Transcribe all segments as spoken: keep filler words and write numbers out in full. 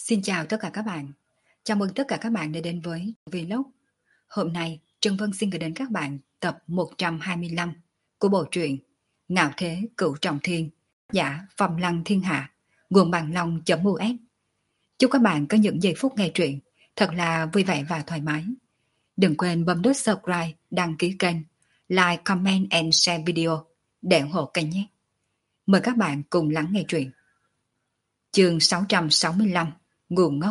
Xin chào tất cả các bạn. Chào mừng tất cả các bạn đã đến với Vlog. Hôm nay, Trân Vân xin gửi đến các bạn tập một trăm hai mươi lăm của bộ truyện Ngạo Thế Cửu Trọng Thiên, giả Phong Lăng Thiên Hạ, nguồn bằng long.us. Chúc các bạn có những giây phút nghe truyện thật là vui vẻ và thoải mái. Đừng quên bấm nút subscribe, đăng ký kênh, like, comment and share video để ủng hộ kênh nhé. Mời các bạn cùng lắng nghe truyện. Chương sáu trăm sáu mươi lăm, Ngu ngốc.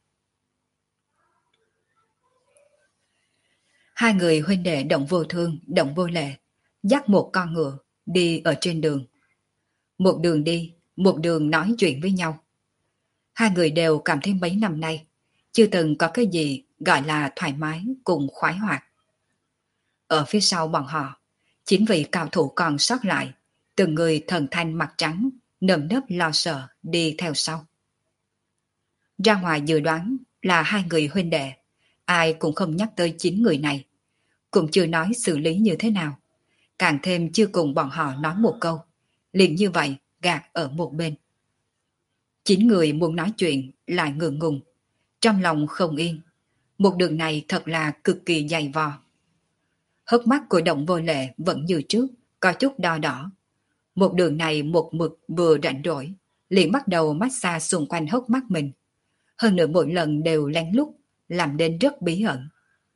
Hai người huynh đệ Động Vô Thương, Động Vô Lệ dắt một con ngựa đi ở trên đường. Một đường đi, một đường nói chuyện với nhau. Hai người đều cảm thấy mấy năm nay chưa từng có cái gì gọi là thoải mái cùng khoái hoạt. Ở phía sau bọn họ, chính vì cao thủ còn sót lại, từng người thần thanh mặt trắng, nơm nớp lo sợ đi theo sau. Ra ngoài dự đoán là hai người huynh đệ, ai cũng không nhắc tới chín người này, cũng chưa nói xử lý như thế nào, càng thêm chưa cùng bọn họ nói một câu, liền như vậy gạt ở một bên. Chín người muốn nói chuyện lại ngượng ngùng, trong lòng không yên, một đường này thật là cực kỳ dày vò. Hốc mắt của Động Vô Lệ vẫn như trước, có chút đo đỏ. Một đường này một mực vừa rảnh rỗi, liền bắt đầu massage xung quanh hốc mắt mình. Hơn nữa mỗi lần đều lén lút, làm đến rất bí ẩn.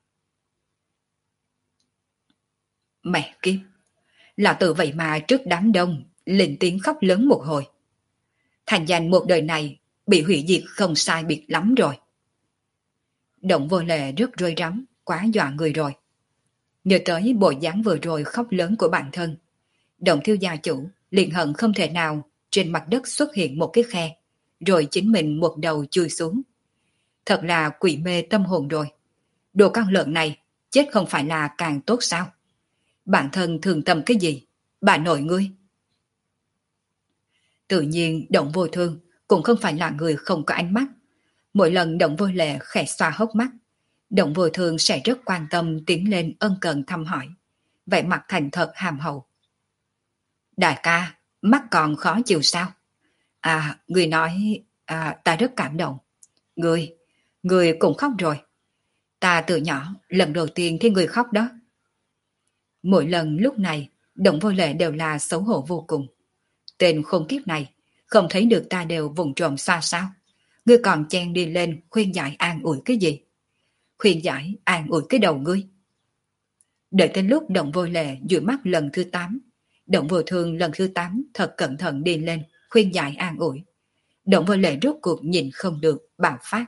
Mẹ kiếp! Lão tử vậy mà trước đám đông, lên tiếng khóc lớn một hồi. Thành danh một đời này, bị hủy diệt không sai biệt lắm rồi. Động Vô Lệ rất rối rắm, quá dọa người rồi. Nhớ tới bộ dáng vừa rồi khóc lớn của bản thân, Động Thiếu gia chủ liền hận không thể nào trên mặt đất xuất hiện một cái khe, rồi chính mình một đầu chui xuống. Thật là quỷ mê tâm hồn rồi. Đồ con lợn này, chết không phải là càng tốt sao? Bản thân thường tâm cái gì? Bà nội ngươi. Tự nhiên Động Vô Thương cũng không phải là người không có ánh mắt. Mỗi lần Động Vô Lệ khẽ xoa hốc mắt, Động Vô Thương sẽ rất quan tâm tiến lên ân cần thăm hỏi, vẻ mặt thành thật hàm hậu. Đại ca, mắt còn khó chịu sao? À, người nói, à, ta rất cảm động. Người, người cũng khóc rồi. Ta từ nhỏ, lần đầu tiên thấy người khóc đó. Mỗi lần lúc này, Động Vô Lệ đều là xấu hổ vô cùng. Tên khốn kiếp này, không thấy được ta đều vùng trộm xoa sao? Ngươi còn chen đi lên khuyên giải an ủi cái gì? Khuyên giải an ủi cái đầu ngươi. Đợi tới lúc Động Vô Lệ dụi mắt lần thứ tám, Động Vô Thương lần thứ tám thật cẩn thận đi lên khuyên giải an ủi. Động Vô Lệ rốt cuộc nhìn không được, bạo phát.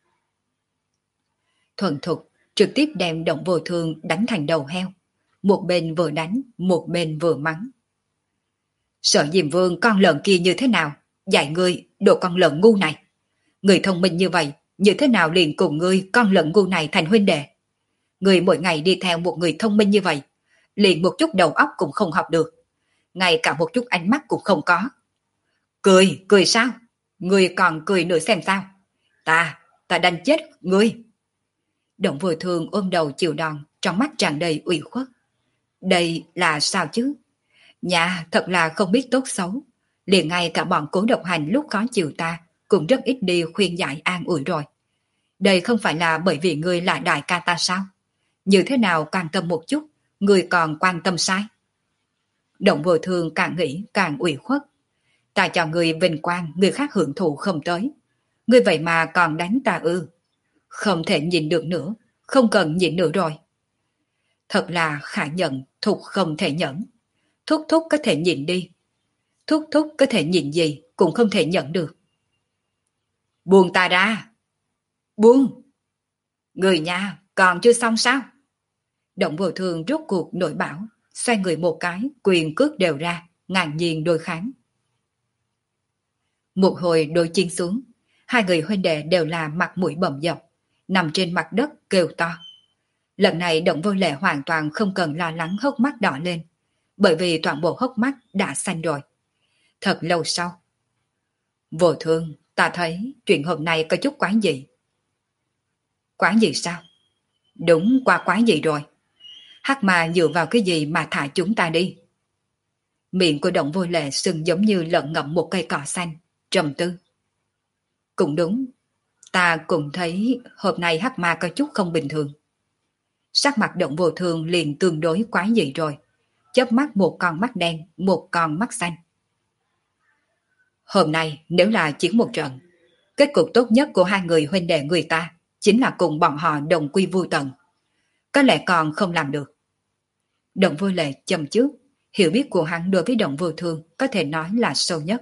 Thuần thục trực tiếp đem Động Vô Thương đánh thành đầu heo. Một bên vừa đánh, một bên vừa mắng. Sợ Diêm Vương con lợn kia như thế nào? Dạy ngươi, đồ con lợn ngu này. Người thông minh như vậy, như thế nào liền cùng ngươi con lợn ngu này thành huynh đệ? Ngươi mỗi ngày đi theo một người thông minh như vậy, liền một chút đầu óc cũng không học được. Ngay cả một chút ánh mắt cũng không có. Cười, cười sao? Ngươi còn cười nữa xem sao? Ta, ta đánh chết ngươi. Động Vô Thương ôm đầu chịu đòn, trong mắt tràn đầy ủy khuất. Đây là sao chứ? Nhà thật là không biết tốt xấu. Liền ngay cả bọn Cố Độc Hành lúc khó chịu ta cũng rất ít đi khuyên giải an ủi rồi. Đây không phải là bởi vì ngươi là đại ca ta sao? Như thế nào quan tâm một chút, ngươi còn quan tâm sai? Động Vô Thương càng nghĩ càng ủy khuất. Ta cho ngươi vinh quang, người khác hưởng thụ không tới. Ngươi vậy mà còn đánh ta ư? Không thể nhìn được nữa, không cần nhìn nữa rồi. Thật là khả nhận, thục không thể nhẫn. Thúc thúc có thể nhìn đi. Thúc thúc có thể nhìn gì cũng không thể nhận được. Buông ta ra. Buông. Người nhà còn chưa xong sao? Động Vô Thương rốt cuộc nổi bão, xoay người một cái, quyền cước đều ra, ngang nhiên đối kháng. Một hồi đối chiến xuống, hai người huynh đệ đều là mặt mũi bầm dập, nằm trên mặt đất kêu to. Lần này Động Vô Lệ hoàn toàn không cần lo lắng hốc mắt đỏ lên, bởi vì toàn bộ hốc mắt đã xanh rồi. Thật lâu sau. Vô Thương, ta thấy chuyện hôm nay có chút quái dị. Quái gì sao? Đúng qua quái gì rồi. Hắc mà dựa vào cái gì mà thả chúng ta đi? Miệng của Động Vô Lệ sưng giống như lợn ngậm một cây cỏ xanh, trầm tư. Cũng đúng, Ta cũng thấy hôm nay hắc ma có chút không bình thường. Sắc mặt Động Vô Thương liền tương đối quái dị rồi, chớp mắt một con mắt đen, một con mắt xanh. Hôm nay nếu là chiến một trận, kết cục tốt nhất của hai người huynh đệ người ta chính là cùng bọn họ đồng quy vu tận. Có lẽ còn không làm được. Động Vô Lệ châm trước, hiểu biết của hắn đối với Động Vô Thương có thể nói là sâu nhất.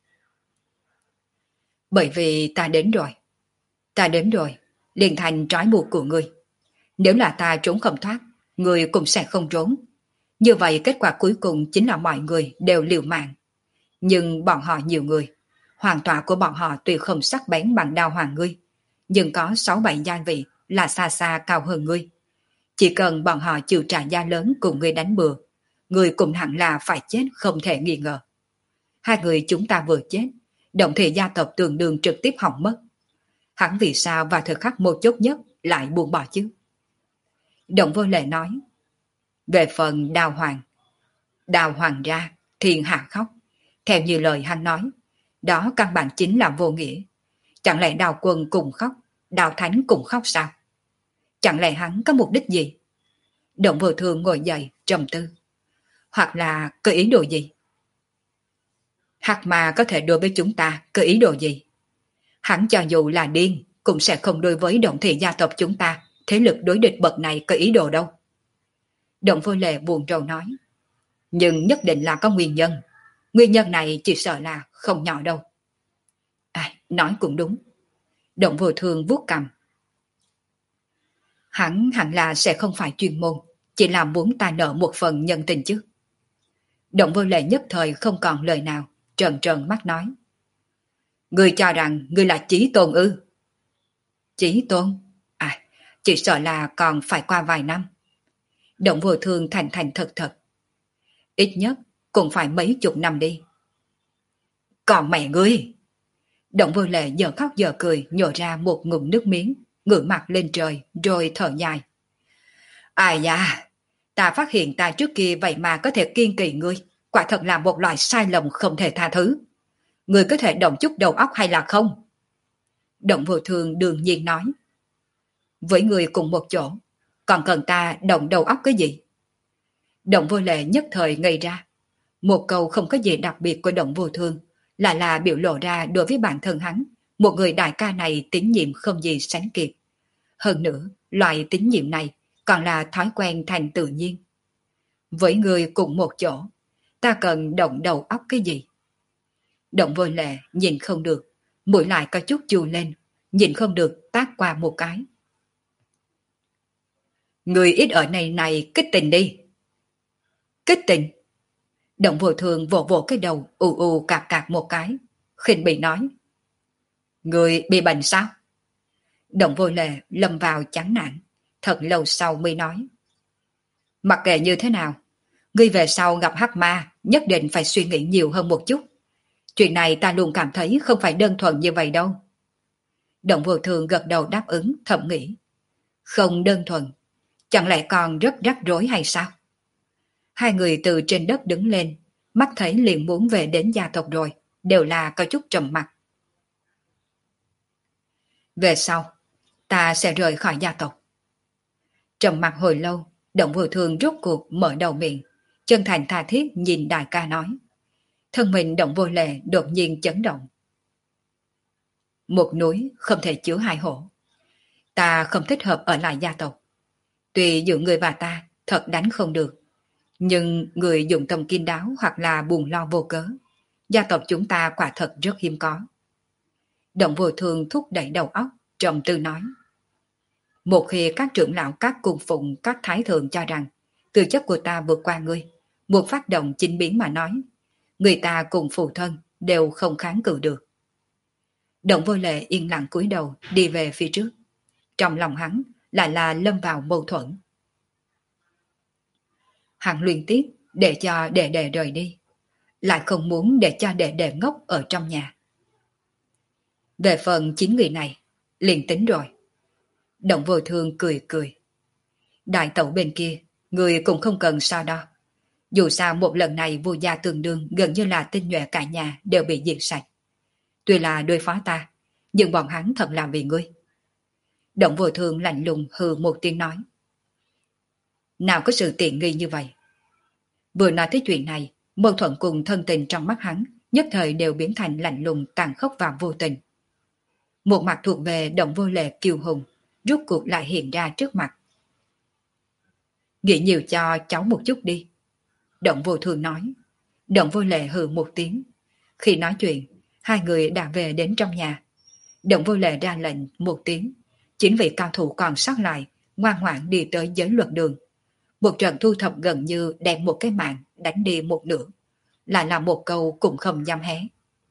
Bởi vì ta đến rồi. Ta đến rồi, liền thành trói buộc của ngươi. Nếu là ta trốn không thoát, ngươi cũng sẽ không trốn. Như vậy kết quả cuối cùng chính là mọi người đều liều mạng. Nhưng bọn họ nhiều người, hoàng tọa của bọn họ tuy không sắc bén bằng đao hoàng ngươi, nhưng có sáu bảy gia vị là xa xa cao hơn ngươi. Chỉ cần bọn họ chịu trả giá lớn cùng ngươi đánh bừa, ngươi cũng hẳn là phải chết không thể nghi ngờ. Hai người chúng ta vừa chết, động thể gia tộc tương đương trực tiếp hỏng mất. Hắn vì sao vào thời khắc mấu chốt nhất lại buông bỏ chứ? Động Vô Lệ nói, về phần đào hoàng, đào hoàng ra, thiên hạ khóc. Theo như lời hắn nói, đó căn bản chính là vô nghĩa. Chẳng lẽ đào quân cùng khóc, đào thánh cùng khóc sao? Chẳng lẽ hắn có mục đích gì? Động Vô Thương ngồi dậy, trầm tư. Hoặc là có ý đồ gì? Hắc ma có thể đối với chúng ta có ý đồ gì? Hắn cho dù là điên, cũng sẽ không đối với động thị gia tộc chúng ta, thế lực đối địch bậc này có ý đồ đâu. Động Vô Lệ buồn rầu nói. Nhưng nhất định là có nguyên nhân. Nguyên nhân này chỉ sợ là không nhỏ đâu. À, nói cũng đúng. Động Vô Thương vuốt cằm. Hắn hẳn là sẽ không phải chuyên môn, chỉ là muốn ta nợ một phần nhân tình chứ. Động Vô Lệ nhất thời không còn lời nào, trợn trợn mắt nói. Ngươi cho rằng ngươi là Chí Tôn ư? Chí Tôn? À, chỉ sợ là còn phải qua vài năm. Động Vô Thương thành thành thật thật. Ít nhất cũng phải mấy chục năm đi. Còn mẹ ngươi! Động Vô Lệ giờ khóc giờ cười, nhổ ra một ngụm nước miếng, ngửa mặt lên trời, rồi thở dài. Ai da, ta phát hiện ta trước kia vậy mà có thể kiên kỵ ngươi, quả thật là một loại sai lầm không thể tha thứ. Ngươi có thể động chút đầu óc hay là không? Động Vô Thương đương nhiên nói. Với ngươi cùng một chỗ, còn cần ta động đầu óc cái gì? Động Vô Lệ nhất thời ngây ra. Một câu không có gì đặc biệt của Động Vô Thương, là là biểu lộ ra đối với bản thân hắn, một người đại ca này tín nhiệm không gì sánh kịp. Hơn nữa, loại tín nhiệm này còn là thói quen thành tự nhiên. Với người cùng một chỗ, ta cần động đầu óc cái gì? Động Vô Lệ nhìn không được, mũi lại có chút chù lên, nhìn không được tát qua một cái. Người ít ở này này kích tình đi. Kích tình? Động Vô Thương vỗ vỗ cái đầu, ù ù cạc cạc một cái, khinh bỉ nói. Người bị bệnh sao? Động Vô Lệ lâm vào chán nản, thật lâu sau mới nói. Mặc kệ như thế nào, ngươi về sau gặp hắc ma nhất định phải suy nghĩ nhiều hơn một chút. Chuyện này ta luôn cảm thấy không phải đơn thuần như vậy đâu. Động Vô Thương gật đầu đáp ứng, thầm nghĩ. Không đơn thuần, chẳng lẽ còn rất rắc rối hay sao? Hai người từ trên đất đứng lên, mắt thấy liền muốn về đến gia tộc rồi, đều là có chút trầm mặc. Về sau, ta sẽ rời khỏi gia tộc. Trầm mặc hồi lâu, Động Vô Thương rốt cuộc mở đầu miệng, chân thành tha thiết nhìn đại ca nói. Thân mình Động Vô Lệ đột nhiên chấn động. Một núi không thể chứa hai hổ. Ta không thích hợp ở lại gia tộc. Tuy giữa người và ta thật đánh không được, nhưng người dụng tâm kín đáo hoặc là buồn lo vô cớ, gia tộc chúng ta quả thật rất hiếm có. Động Vô Thương thúc đẩy đầu óc, trầm tư nói. Một khi các trưởng lão các cung phụng các thái thượng cho rằng tư chất của ta vượt qua ngươi, một phát động chính biến mà nói, người ta cùng phụ thân đều không kháng cự được. Động Vô Lệ yên lặng cúi đầu đi về phía trước. Trong lòng hắn lại là lâm vào mâu thuẫn. Hắn liên tiếp để cho đệ đệ rời đi, lại không muốn để cho đệ đệ ngốc ở trong nhà. Về phần chín người này, liền tính rồi. Động Vô Thương cười cười. Đại tẩu bên kia, người cũng không cần so đo. Dù sao một lần này vua gia tương đương gần như là tinh nhuệ cả nhà đều bị diệt sạch. Tuy là đối phó ta, nhưng bọn hắn thật là vì ngươi. Động Vô Thương lạnh lùng hừ một tiếng nói. Nào có sự tiện nghi như vậy. Vừa nói tới chuyện này, mâu thuẫn cùng thân tình trong mắt hắn nhất thời đều biến thành lạnh lùng tàn khốc và vô tình. Một mặt thuộc về Động Vô Lệ kiêu hùng, rút cuộc lại hiện ra trước mặt. Nghĩ nhiều cho cháu một chút đi. Động Vô Thương nói. Động Vô Lệ hừ một tiếng. Khi nói chuyện, hai người đã về đến trong nhà. Động Vô Lệ ra lệnh một tiếng. Chính vị cao thủ còn sót lại, ngoan ngoãn đi tới giới luật đường. Một trận thu thập gần như đem một cái mạng đánh đi một nửa. Lại là một câu cũng không dám hé.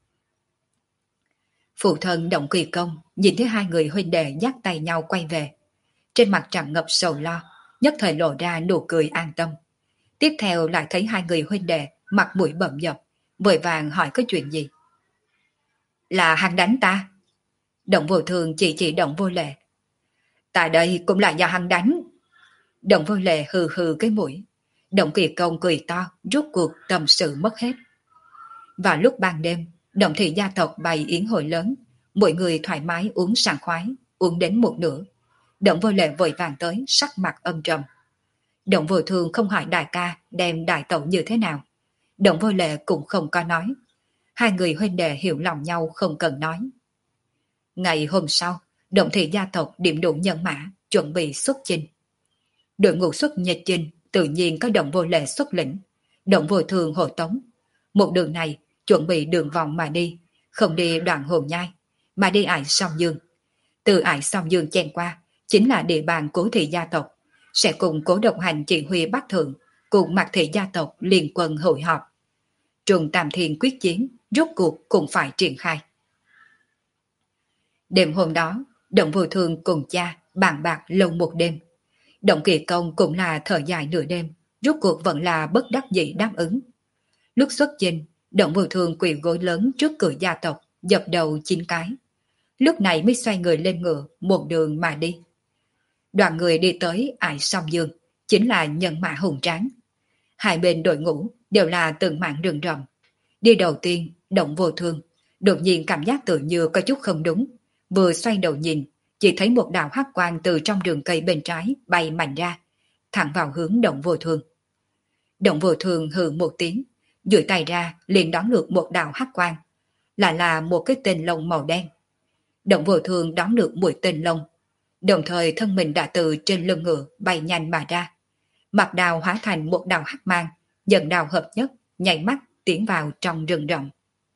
Phụ thân Động Kỳ Công nhìn thấy hai người huynh đệ dắt tay nhau quay về. Trên mặt tràn ngập sầu lo, nhất thời lộ ra nụ cười an tâm. Tiếp theo lại thấy hai người huynh đệ mặt mũi bầm dập, vội vàng hỏi có chuyện gì. Là hắn đánh ta. Động Vô Thương chỉ chỉ Động Vô Lệ. Tại đây cũng là do hắn đánh. Động Vô Lệ hừ hừ cái mũi. Động Kỳ Công cười to, rút cuộc tâm sự mất hết. Vào lúc ban đêm, Động thị gia tộc bày yến hội lớn, mọi người thoải mái uống sảng khoái, uống đến một nửa. Động Vô Lệ vội vàng tới, sắc mặt âm trầm. Động Vô Thương không hỏi đại ca đem đại tẩu như thế nào. Động Vô Lệ cũng không có nói. Hai người huynh đệ hiểu lòng nhau không cần nói. Ngày hôm sau, Động thị gia tộc điểm đủ nhân mã, chuẩn bị xuất chinh. Đội ngũ xuất nhật chinh tự nhiên có Động Vô Lệ xuất lĩnh, Động Vô Thương hộ tống. Một đường này chuẩn bị đường vòng mà đi, không đi đoạn Hồn Nhai, mà đi Ải Song Dương. Từ Ải Song Dương chen qua, chính là địa bàn Cố thị gia tộc, sẽ cùng Cố Độc Hành chỉ huy Bắc Thượng, cùng Mạc thị gia tộc liên quân hội họp. Trùng Tam Thiên quyết chiến, rốt cuộc cũng phải triển khai. Đêm hôm đó, Động Vô Thương cùng cha bàn bạc lâu một đêm. Động Kỳ Công cũng là thở dài nửa đêm, rốt cuộc vẫn là bất đắc dĩ đáp ứng. Lúc xuất chinh, Động Vô Thương quỳ gối lớn trước cửa gia tộc, dập đầu chín cái. Lúc này mới xoay người lên ngựa, một đường mà đi. Đoàn người đi tới Ải Song Dương, chính là nhân mã hùng tráng. Hai bên đội ngũ đều là từng mảng rừng rậm. Đi đầu tiên, Động Vô Thương, đột nhiên cảm giác tự như có chút không đúng. Vừa xoay đầu nhìn, chỉ thấy một đạo hắc quang từ trong rừng cây bên trái bay mạnh ra, thẳng vào hướng Động Vô Thương. Động Vô Thương hừ một tiếng, duỗi tay ra liền đón được một đạo hắc quang, lại là một cái tên lông màu đen. Động Vô Thương đón được mũi tên lông, đồng thời thân mình đã từ trên lưng ngựa bay nhanh mà ra. Mặt đào hóa thành một đạo hắc mang, dần đào hợp nhất, nhảy mắt tiến vào trong rừng rậm.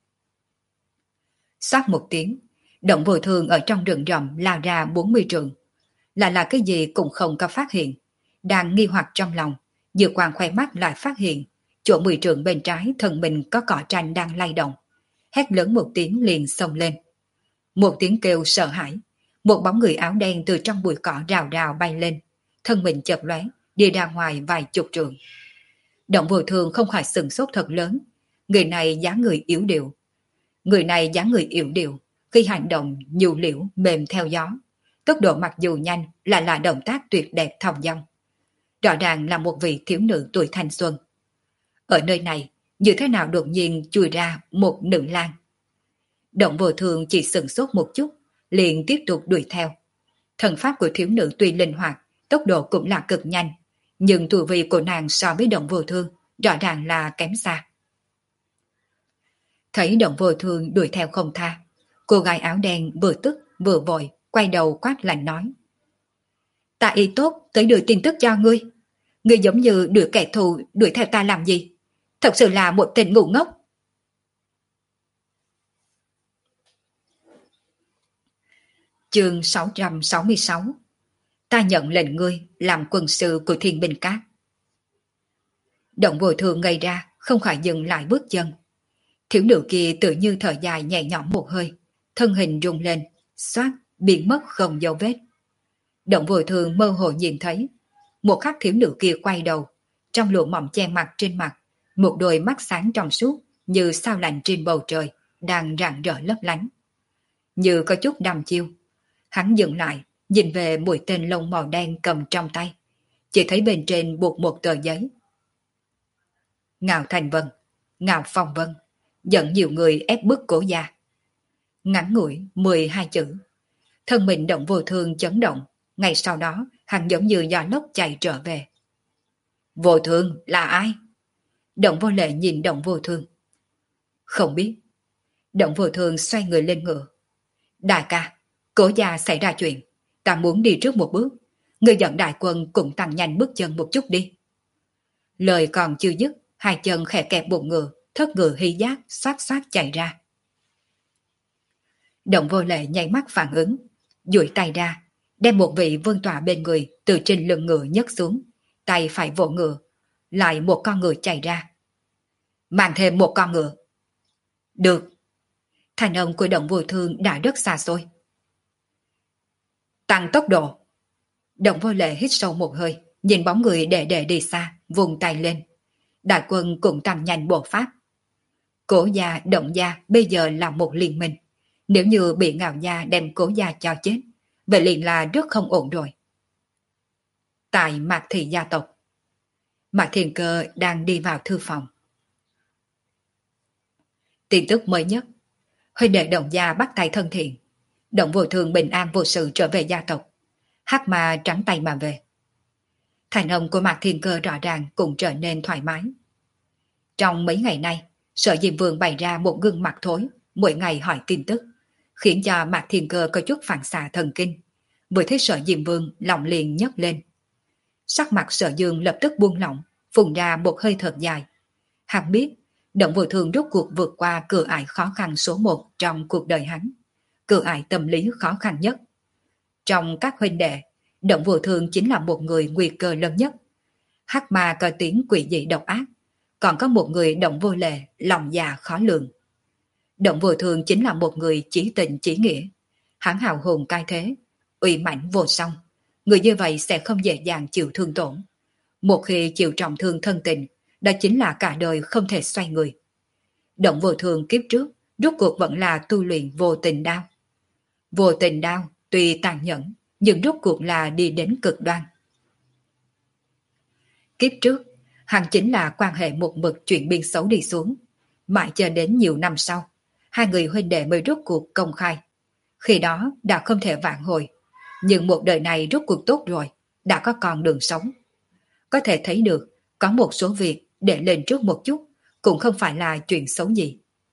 Xoát một tiếng, Động Vô Thương ở trong rừng rậm lao ra bốn mươi trượng. Là là cái gì cũng không có phát hiện. Đang nghi hoặc trong lòng, dựa quàng khoe mắt lại phát hiện, chỗ mười trượng bên trái thân mình có cỏ tranh đang lay động. Hét lớn một tiếng liền xông lên. Một tiếng kêu sợ hãi, một bóng người áo đen từ trong bụi cỏ rào rào bay lên, thân mình chợt lóe, đi ra ngoài vài chục trượng. Động Vô Thương không khỏi sừng sốt thật lớn, người này dáng người yếu điệu. Người này dáng người yếu điệu, khi hành động nhu liễu mềm theo gió, tốc độ mặc dù nhanh lại là động tác tuyệt đẹp thong dong. Rõ ràng là một vị thiếu nữ tuổi thanh xuân. Ở nơi này, như thế nào đột nhiên chui ra một nữ lang? Động Vô Thương chỉ sừng sốt một chút, liền tiếp tục đuổi theo. Thần pháp của thiếu nữ tuy linh hoạt, tốc độ cũng là cực nhanh, nhưng tuổi vị của nàng so với Động Vô Thương rõ ràng là kém xa. Thấy Động Vô Thương đuổi theo không tha, cô gái áo đen vừa tức vừa vội quay đầu quát lạnh nói: Ta ý tốt tới đưa tin tức cho ngươi. Ngươi giống như đuổi kẻ thù đuổi theo ta làm gì? Thật sự là một tên ngu ngốc. Chương sáu trăm sáu mươi sáu. Ta nhận lệnh ngươi làm quân sư của Thiên Binh Các. Động Vô Thương ngây ra, không khỏi dừng lại bước chân. Thiếu nữ kia tự như thở dài nhẹ nhõm một hơi, thân hình rung lên, xoát, biến mất không dấu vết. Động Vô Thương mơ hồ nhìn thấy, một khắc thiếu nữ kia quay đầu, trong lụa mỏng che mặt trên mặt, một đôi mắt sáng trong suốt như sao lạnh trên bầu trời, đang rạng rỡ lấp lánh. Như có chút đăm chiêu, hắn dừng lại, nhìn về mũi tên lông màu đen cầm trong tay, chỉ thấy bên trên buộc một tờ giấy. Ngạo Thành Vân, Ngạo Phong Vân, dẫn nhiều người ép bức Cố gia. Ngắn ngủi mười hai chữ. Thân mình Động Vô Thương chấn động, ngay sau đó hắn giống như gió lốc chạy trở về. Vô Thương là ai? Động Vô Lệ nhìn Động Vô Thương. Không biết. Động Vô Thương xoay người lên ngựa. Đại ca, Cố gia xảy ra chuyện, ta muốn đi trước một bước, người dẫn đại quân cũng tăng nhanh bước chân một chút đi. Lời còn chưa dứt, hai chân khẽ kẹp bụng ngựa, thất ngựa hí giác xoát xoát chạy ra. Động Vô Lệ nháy mắt phản ứng, duỗi tay ra, đem một vị vương tọa bên người từ trên lưng ngựa nhấc xuống, tay phải vỗ ngựa, lại một con ngựa chạy ra. Mang thêm một con ngựa. Được. Thành âm của Động Vô Thương đã rất xa xôi. Tăng tốc độ. Động Vô Lệ hít sâu một hơi, nhìn bóng người đệ đệ đi xa, vùng tay lên. Đại quân cũng tăng nhanh bộ pháp. Cố gia, Động gia bây giờ là một liên minh. Nếu như bị Ngạo gia đem Cố gia cho chết, vậy liền là rất không ổn rồi. Tại Mạc Thị gia tộc, Mạc Thiên Cơ đang đi vào thư phòng. Tin tức mới nhất, huynh đệ Động gia bắt tay thân thiện, Động Vô Thương bình an vô sự trở về gia tộc, hắc ma trắng tay mà về. Thành âm của Mạc Thiên Cơ rõ ràng cũng trở nên thoải mái. Trong mấy ngày nay, Sở Diêm Vương bày ra một gương mặt thối, mỗi ngày hỏi tin tức, khiến cho Mạc Thiên Cơ có chút phản xạ thần kinh. Vừa thấy Sở Diêm Vương, lòng liền nhấc lên. Sắc mặt Sở Dương lập tức buông lỏng, phun ra một hơi thật dài. Hắn biết, Động Vô Thương rốt cuộc vượt qua cửa ải khó khăn số một trong cuộc đời hắn, cửa ải tâm lý khó khăn nhất. Trong các huynh đệ, Động Vô Thương chính là một người nguy cơ lớn nhất. Hắc ma có tiếng quỷ dị độc ác, còn có một người Động Vô Lệ, lòng già khó lường. Động Vô Thương chính là một người chí tình chí nghĩa. Hắn hào hùng cai thế, uy mãnh vô song. Người như vậy sẽ không dễ dàng chịu thương tổn. Một khi chịu trọng thương thân tình, đó chính là cả đời không thể xoay người. Động Vô Thương kiếp trước, rốt cuộc vẫn là tu luyện vô tình đao. Vô tình đao, tuy tàn nhẫn, nhưng rốt cuộc là đi đến cực đoan. Kiếp trước, hắn chính là quan hệ một mực chuyển biên xấu đi xuống. Mãi cho đến nhiều năm sau, hai người huynh đệ mới rốt cuộc công khai. Khi đó đã không thể vãn hồi, nhưng một đời này rốt cuộc tốt rồi, đã có con đường sống. Có thể thấy được, có một số việc để lên trước một chút, cũng không phải là chuyện xấu gì.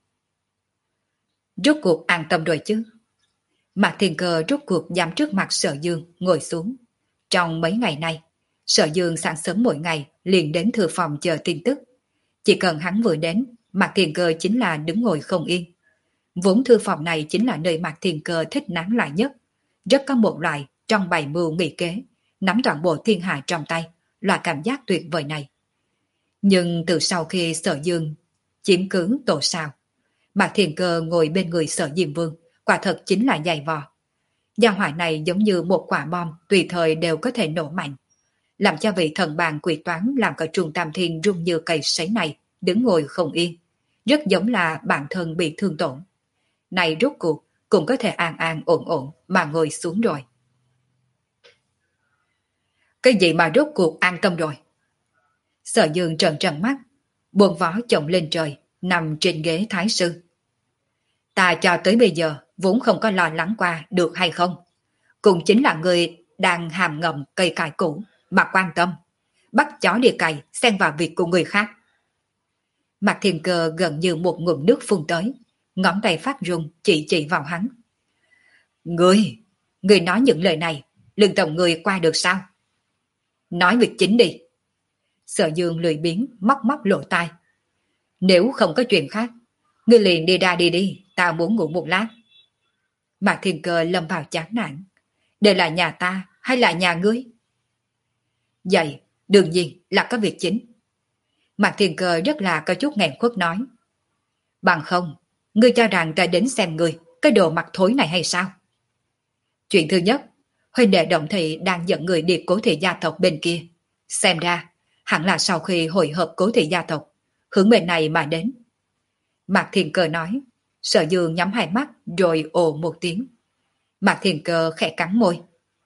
Rốt cuộc an tâm rồi chứ. Mạc Thiên Cơ rốt cuộc dám trước mặt Sở Dương ngồi xuống. Trong mấy ngày nay, Sở Dương sáng sớm mỗi ngày liền đến thư phòng chờ tin tức. Chỉ cần hắn vừa đến, Mạc Thiên Cơ chính là đứng ngồi không yên. Vốn thư phòng này chính là nơi Mạc Thiên Cơ thích nán lại nhất. Rất có một loại trong bày mưu nghị kế, nắm toàn bộ thiên hạ trong tay, loại cảm giác tuyệt vời này. Nhưng từ sau khi Sở Dương chiếm cứ tổ sao, Mạc Thiên Cơ ngồi bên người Sở Diêm Vương, quả thật chính là dày vò. Gia hỏa này giống như một quả bom tùy thời đều có thể nổ mạnh, làm cho vị thần bàn quỷ toán làm cả Trung Tam Thiên rung như cầy sấy này đứng ngồi không yên, rất giống là bản thân bị thương tổn. Này rốt cuộc cũng có thể an an ổn ổn mà ngồi xuống rồi. Cái gì mà rốt cuộc an tâm rồi? Sở Dương trợn trợn mắt, buông vó chồng lên trời, nằm trên ghế thái sư. Ta cho tới bây giờ vốn không có lo lắng qua được hay không. Cũng chính là người đang hàm ngầm cây cài cũ mà quan tâm, bắt chó đi cày xen vào việc của người khác. Mạc Thiên Cơ gần như một ngụm nước phun tới, ngón tay phát run chỉ chỉ vào hắn. Ngươi, ngươi nói những lời này, lương tổng người qua được sao? Nói việc chính đi. Sở Dương lười biếng móc móc lỗ tai. Nếu không có chuyện khác, ngươi liền đi ra đi đi, ta muốn ngủ một lát. Mạc Thiên Cơ lâm vào chán nản. Đây là nhà ta hay là nhà ngươi? Vậy, đương nhiên là có việc chính. Mạc Thiên Cơ rất là có chút nghẹn khuất nói. Bằng không, ngươi cho rằng ta đến xem ngươi, cái đồ mặt thối này hay sao? Chuyện thứ nhất, huynh đệ Động Thị đang dẫn người đi Cố Thị gia tộc bên kia. Xem ra, hẳn là sau khi hội hợp Cố Thị gia tộc, hướng bên này mà đến. Mạc Thiên Cơ nói, Sở Dương nhắm hai mắt rồi ồ một tiếng. Mạc Thiên Cơ khẽ cắn môi.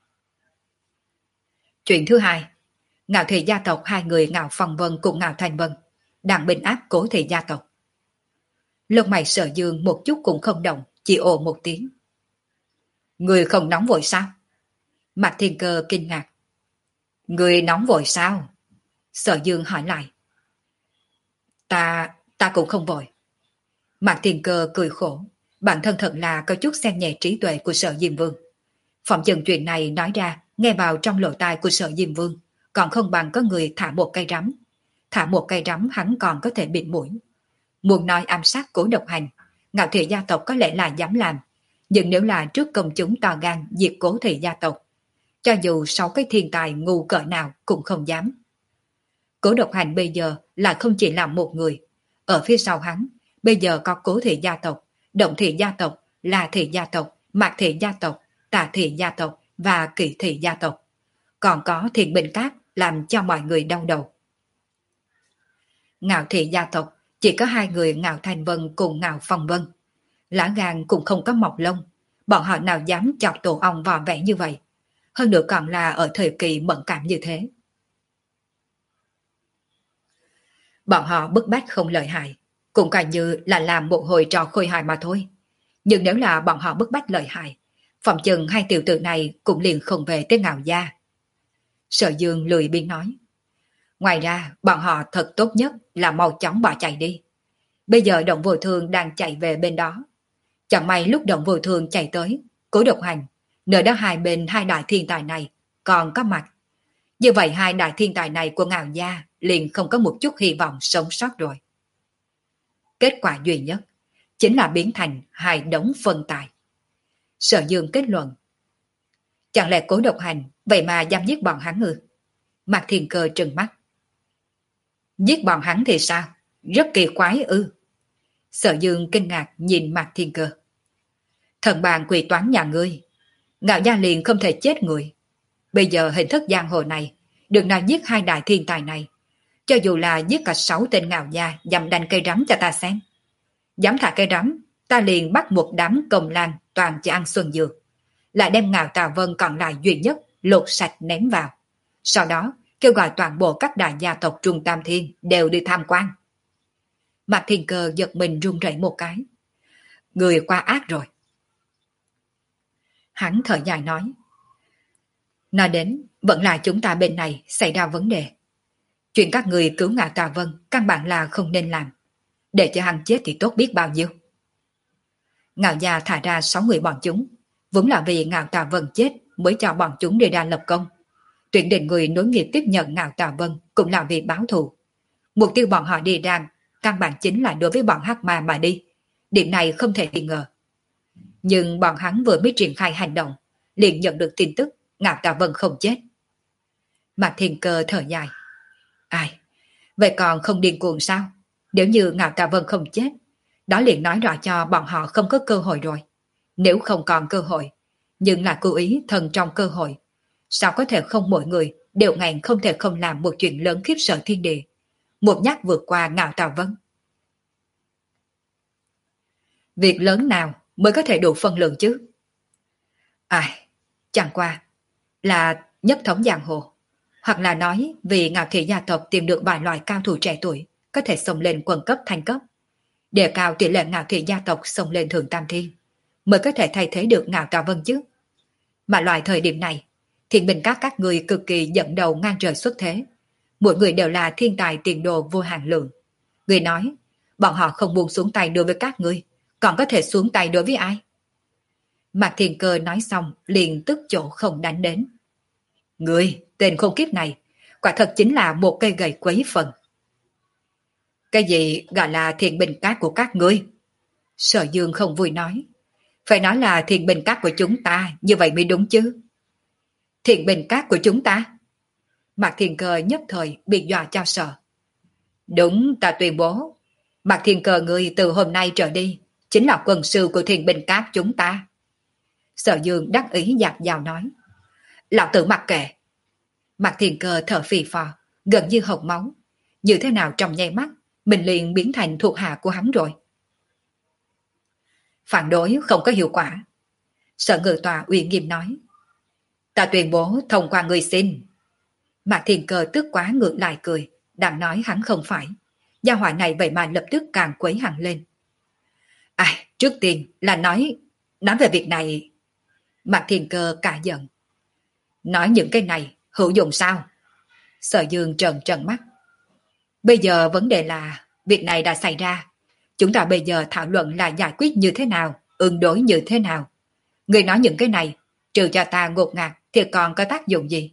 Chuyện thứ hai, Ngạo Thị gia tộc hai người Ngạo Phong Vân cùng Ngạo Thành Vân đang bình áp Cố Thị gia tộc. Lông mày Sở Dương một chút cũng không động, chỉ ồ một tiếng. Người không nóng vội sao? Mạc Thiên Cơ kinh ngạc. Người nóng vội sao? Sở Dương hỏi lại. Ta, ta cũng không vội. Mạc Thiên Cơ cười khổ. Bản thân thật là có chút xem nhẹ trí tuệ của Sở Diêm Vương. Phỏng chừng chuyện này nói ra, nghe vào trong lỗ tai của Sở Diêm Vương, còn không bằng có người thả một cây rắm. Thả một cây rắm hắn còn có thể bịt mũi. Muốn nói ám sát Cố Độc Hành, Ngạo Thị gia tộc có lẽ là dám làm, nhưng nếu là trước công chúng to gan diệt Cố Thị gia tộc, cho dù sáu cái thiên tài ngu cỡ nào cũng không dám. Cố Độc Hành bây giờ là không chỉ là một người, ở phía sau hắn, bây giờ có Cố Thị gia tộc, Động Thị gia tộc, La Thị gia tộc, Mạc Thị gia tộc, Tạ Thị gia tộc và Kỷ Thị gia tộc. Còn có Thiện Bình Cát làm cho mọi người đau đầu. Ngạo Thị gia tộc chỉ có hai người Ngạo Thành Vân cùng Ngạo Phong Vân. Lá gan cũng không có mọc lông, bọn họ nào dám chọc tổ ong vò vẽ như vậy. Hơn nữa còn là ở thời kỳ mẫn cảm như thế. Bọn họ bức bách không lợi hại, cũng coi như là làm một hồi trò khôi hài mà thôi. Nhưng nếu là bọn họ bức bách lợi hại, phòng chừng hai tiểu tử này cũng liền không về tới Ngạo gia. Sở Dương lười biếng nói. Ngoài ra, bọn họ thật tốt nhất là mau chóng bỏ chạy đi. Bây giờ Động Vô Thương đang chạy về bên đó. Chẳng may lúc Động Vô Thương chạy tới, Cố Độc Hành, nơi đó hai bên hai đại thiên tài này còn có mặt. Như vậy hai đại thiên tài này của Ngạo gia liền không có một chút hy vọng sống sót rồi. Kết quả duy nhất chính là biến thành hai đống phân tài. Sở Dương kết luận. Chẳng lẽ Cố Độc Hành vậy mà dám giết bọn hắn ư? Mạc Thiên Cơ trừng mắt. Giết bọn hắn thì sao? Rất kỳ quái ư? Sở Dương kinh ngạc nhìn Mạc Thiên Cơ. Thần bàn quỷ toán nhà ngươi, Ngạo gia liền không thể chết người. Bây giờ hình thức giang hồ này, đừng nào giết hai đại thiên tài này, cho dù là giết cả sáu tên Ngạo gia dám đánh cây rắm cho ta xem. Dám thả cây rắm, ta liền bắt một đám công lan toàn chỉ ăn xuân dược, lại đem Ngạo Tà Vân còn lại duy nhất lột sạch ném vào. Sau đó kêu gọi toàn bộ các đại gia tộc Trung Tam Thiên đều đi tham quan. Mạc Thiên Cơ giật mình run rẩy một cái. Người quá ác rồi. Hắn thở dài nói. Nói đến, vẫn là chúng ta bên này xảy ra vấn đề. Chuyện các người cứu Ngạo Tà Vân căn bản là không nên làm. Để cho hắn chết thì tốt biết bao nhiêu. Ngạo gia thả ra sáu người bọn chúng, vốn là vì Ngạo Tà Vân chết mới cho bọn chúng đi ra lập công. Tuyển định người nối nghiệp tiếp nhận Ngạo Tà Vân cũng là vì báo thù. Mục tiêu bọn họ đi ra căn bản chính là đối với bọn hắc ma mà đi. Điểm này không thể nghi ngờ. Nhưng bọn hắn vừa mới triển khai hành động, liền nhận được tin tức Ngạo Tà Vân không chết. Mạc Thiên Cơ thở dài. Ai? Vậy còn không điên cuồng sao? Nếu như Ngạo Tà Vân không chết, đó liền nói rõ cho bọn họ không có cơ hội rồi. Nếu không còn cơ hội, nhưng là cố ý thần trong cơ hội, sao có thể không mỗi người đều ngàn không thể không làm một chuyện lớn khiếp sợ thiên địa, một nhát vượt qua Ngạo Tà Vân? Việc lớn nào mới có thể đủ phân lượng chứ? Ai, chẳng qua là nhất thống giang hồ, hoặc là nói vì Ngạo Thị gia tộc tìm được vài loại cao thủ trẻ tuổi có thể xông lên quần cấp thành cấp, đề cao tỷ lệ Ngạo Thị gia tộc xông lên thượng tam thiên, mới có thể thay thế được Ngạo Tà Vân chứ. Mà loại thời điểm này, Thiện Bình các các người cực kỳ dẫn đầu ngang trời xuất thế, mỗi người đều là thiên tài tiền đồ vô hạn lượng. Người nói, bọn họ không buông xuống tay đối với các ngươi, còn có thể xuống tay đối với ai? Mạc Thiên Cơ nói xong liền tức chỗ không đánh đến. Ngươi, tên khôn kiếp này, quả thật chính là một cây gậy quấy phần. Cái gì gọi là Thiện Bình các của các ngươi? Sở Dương không vui nói. Phải nói là Thiện Bình các của chúng ta, như vậy mới đúng chứ. Thiện Bình các của chúng ta? Mạc Thiên Cơ nhất thời bị dọa cho sợ. Đúng, ta tuyên bố, Mạc Thiên Cơ ngươi từ hôm nay trở đi chính là quân sư của Thiện Bình các chúng ta. Sở Dương đắc ý dạt dào nói. Lão tử mặc kệ. Mạc Thiên Cơ thở phì phò, gần như hộc máu. Như thế nào trong nháy mắt, mình liền biến thành thuộc hạ của hắn rồi. Phản đối không có hiệu quả. Sở Ngự Tòa uy nghiêm nói. Ta tuyên bố thông qua người xin. Mạc Thiên Cơ tức quá ngược lại cười, đang nói hắn không phải. Gia hỏa này vậy mà lập tức càng quấy hẳn lên. Ai, Trước tiên là nói, nói về việc này. Mạc Thiên Cơ cả giận. Nói những cái này hữu dụng sao? Sở Dương trợn trợn mắt. Bây giờ vấn đề là việc này đã xảy ra. Chúng ta bây giờ thảo luận là giải quyết như thế nào, ứng đối như thế nào. Người nói những cái này, trừ cho ta ngột ngạt thì còn có tác dụng gì?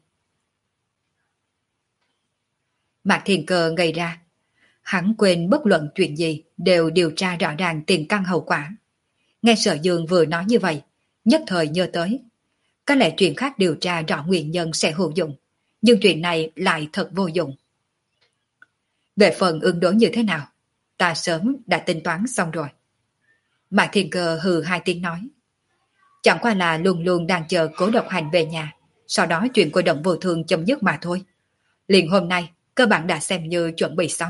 Mạc Thiên Cơ ngây ra. Hắn quên bất luận chuyện gì đều điều tra rõ ràng tiền căn hậu quả. Nghe Sở Dương vừa nói như vậy, nhất thời nhớ tới. Có lẽ chuyện khác điều tra rõ nguyên nhân sẽ hữu dụng, nhưng chuyện này lại thật vô dụng. Về phần ứng đối như thế nào, ta sớm đã tính toán xong rồi. Mạc Thiên Cơ hừ hai tiếng nói. Chẳng qua là luôn luôn đang chờ Cố Độc Hành về nhà, sau đó chuyện của Động Vô Thường chấm dứt mà thôi. Liền hôm nay, cơ bản đã xem như chuẩn bị xong.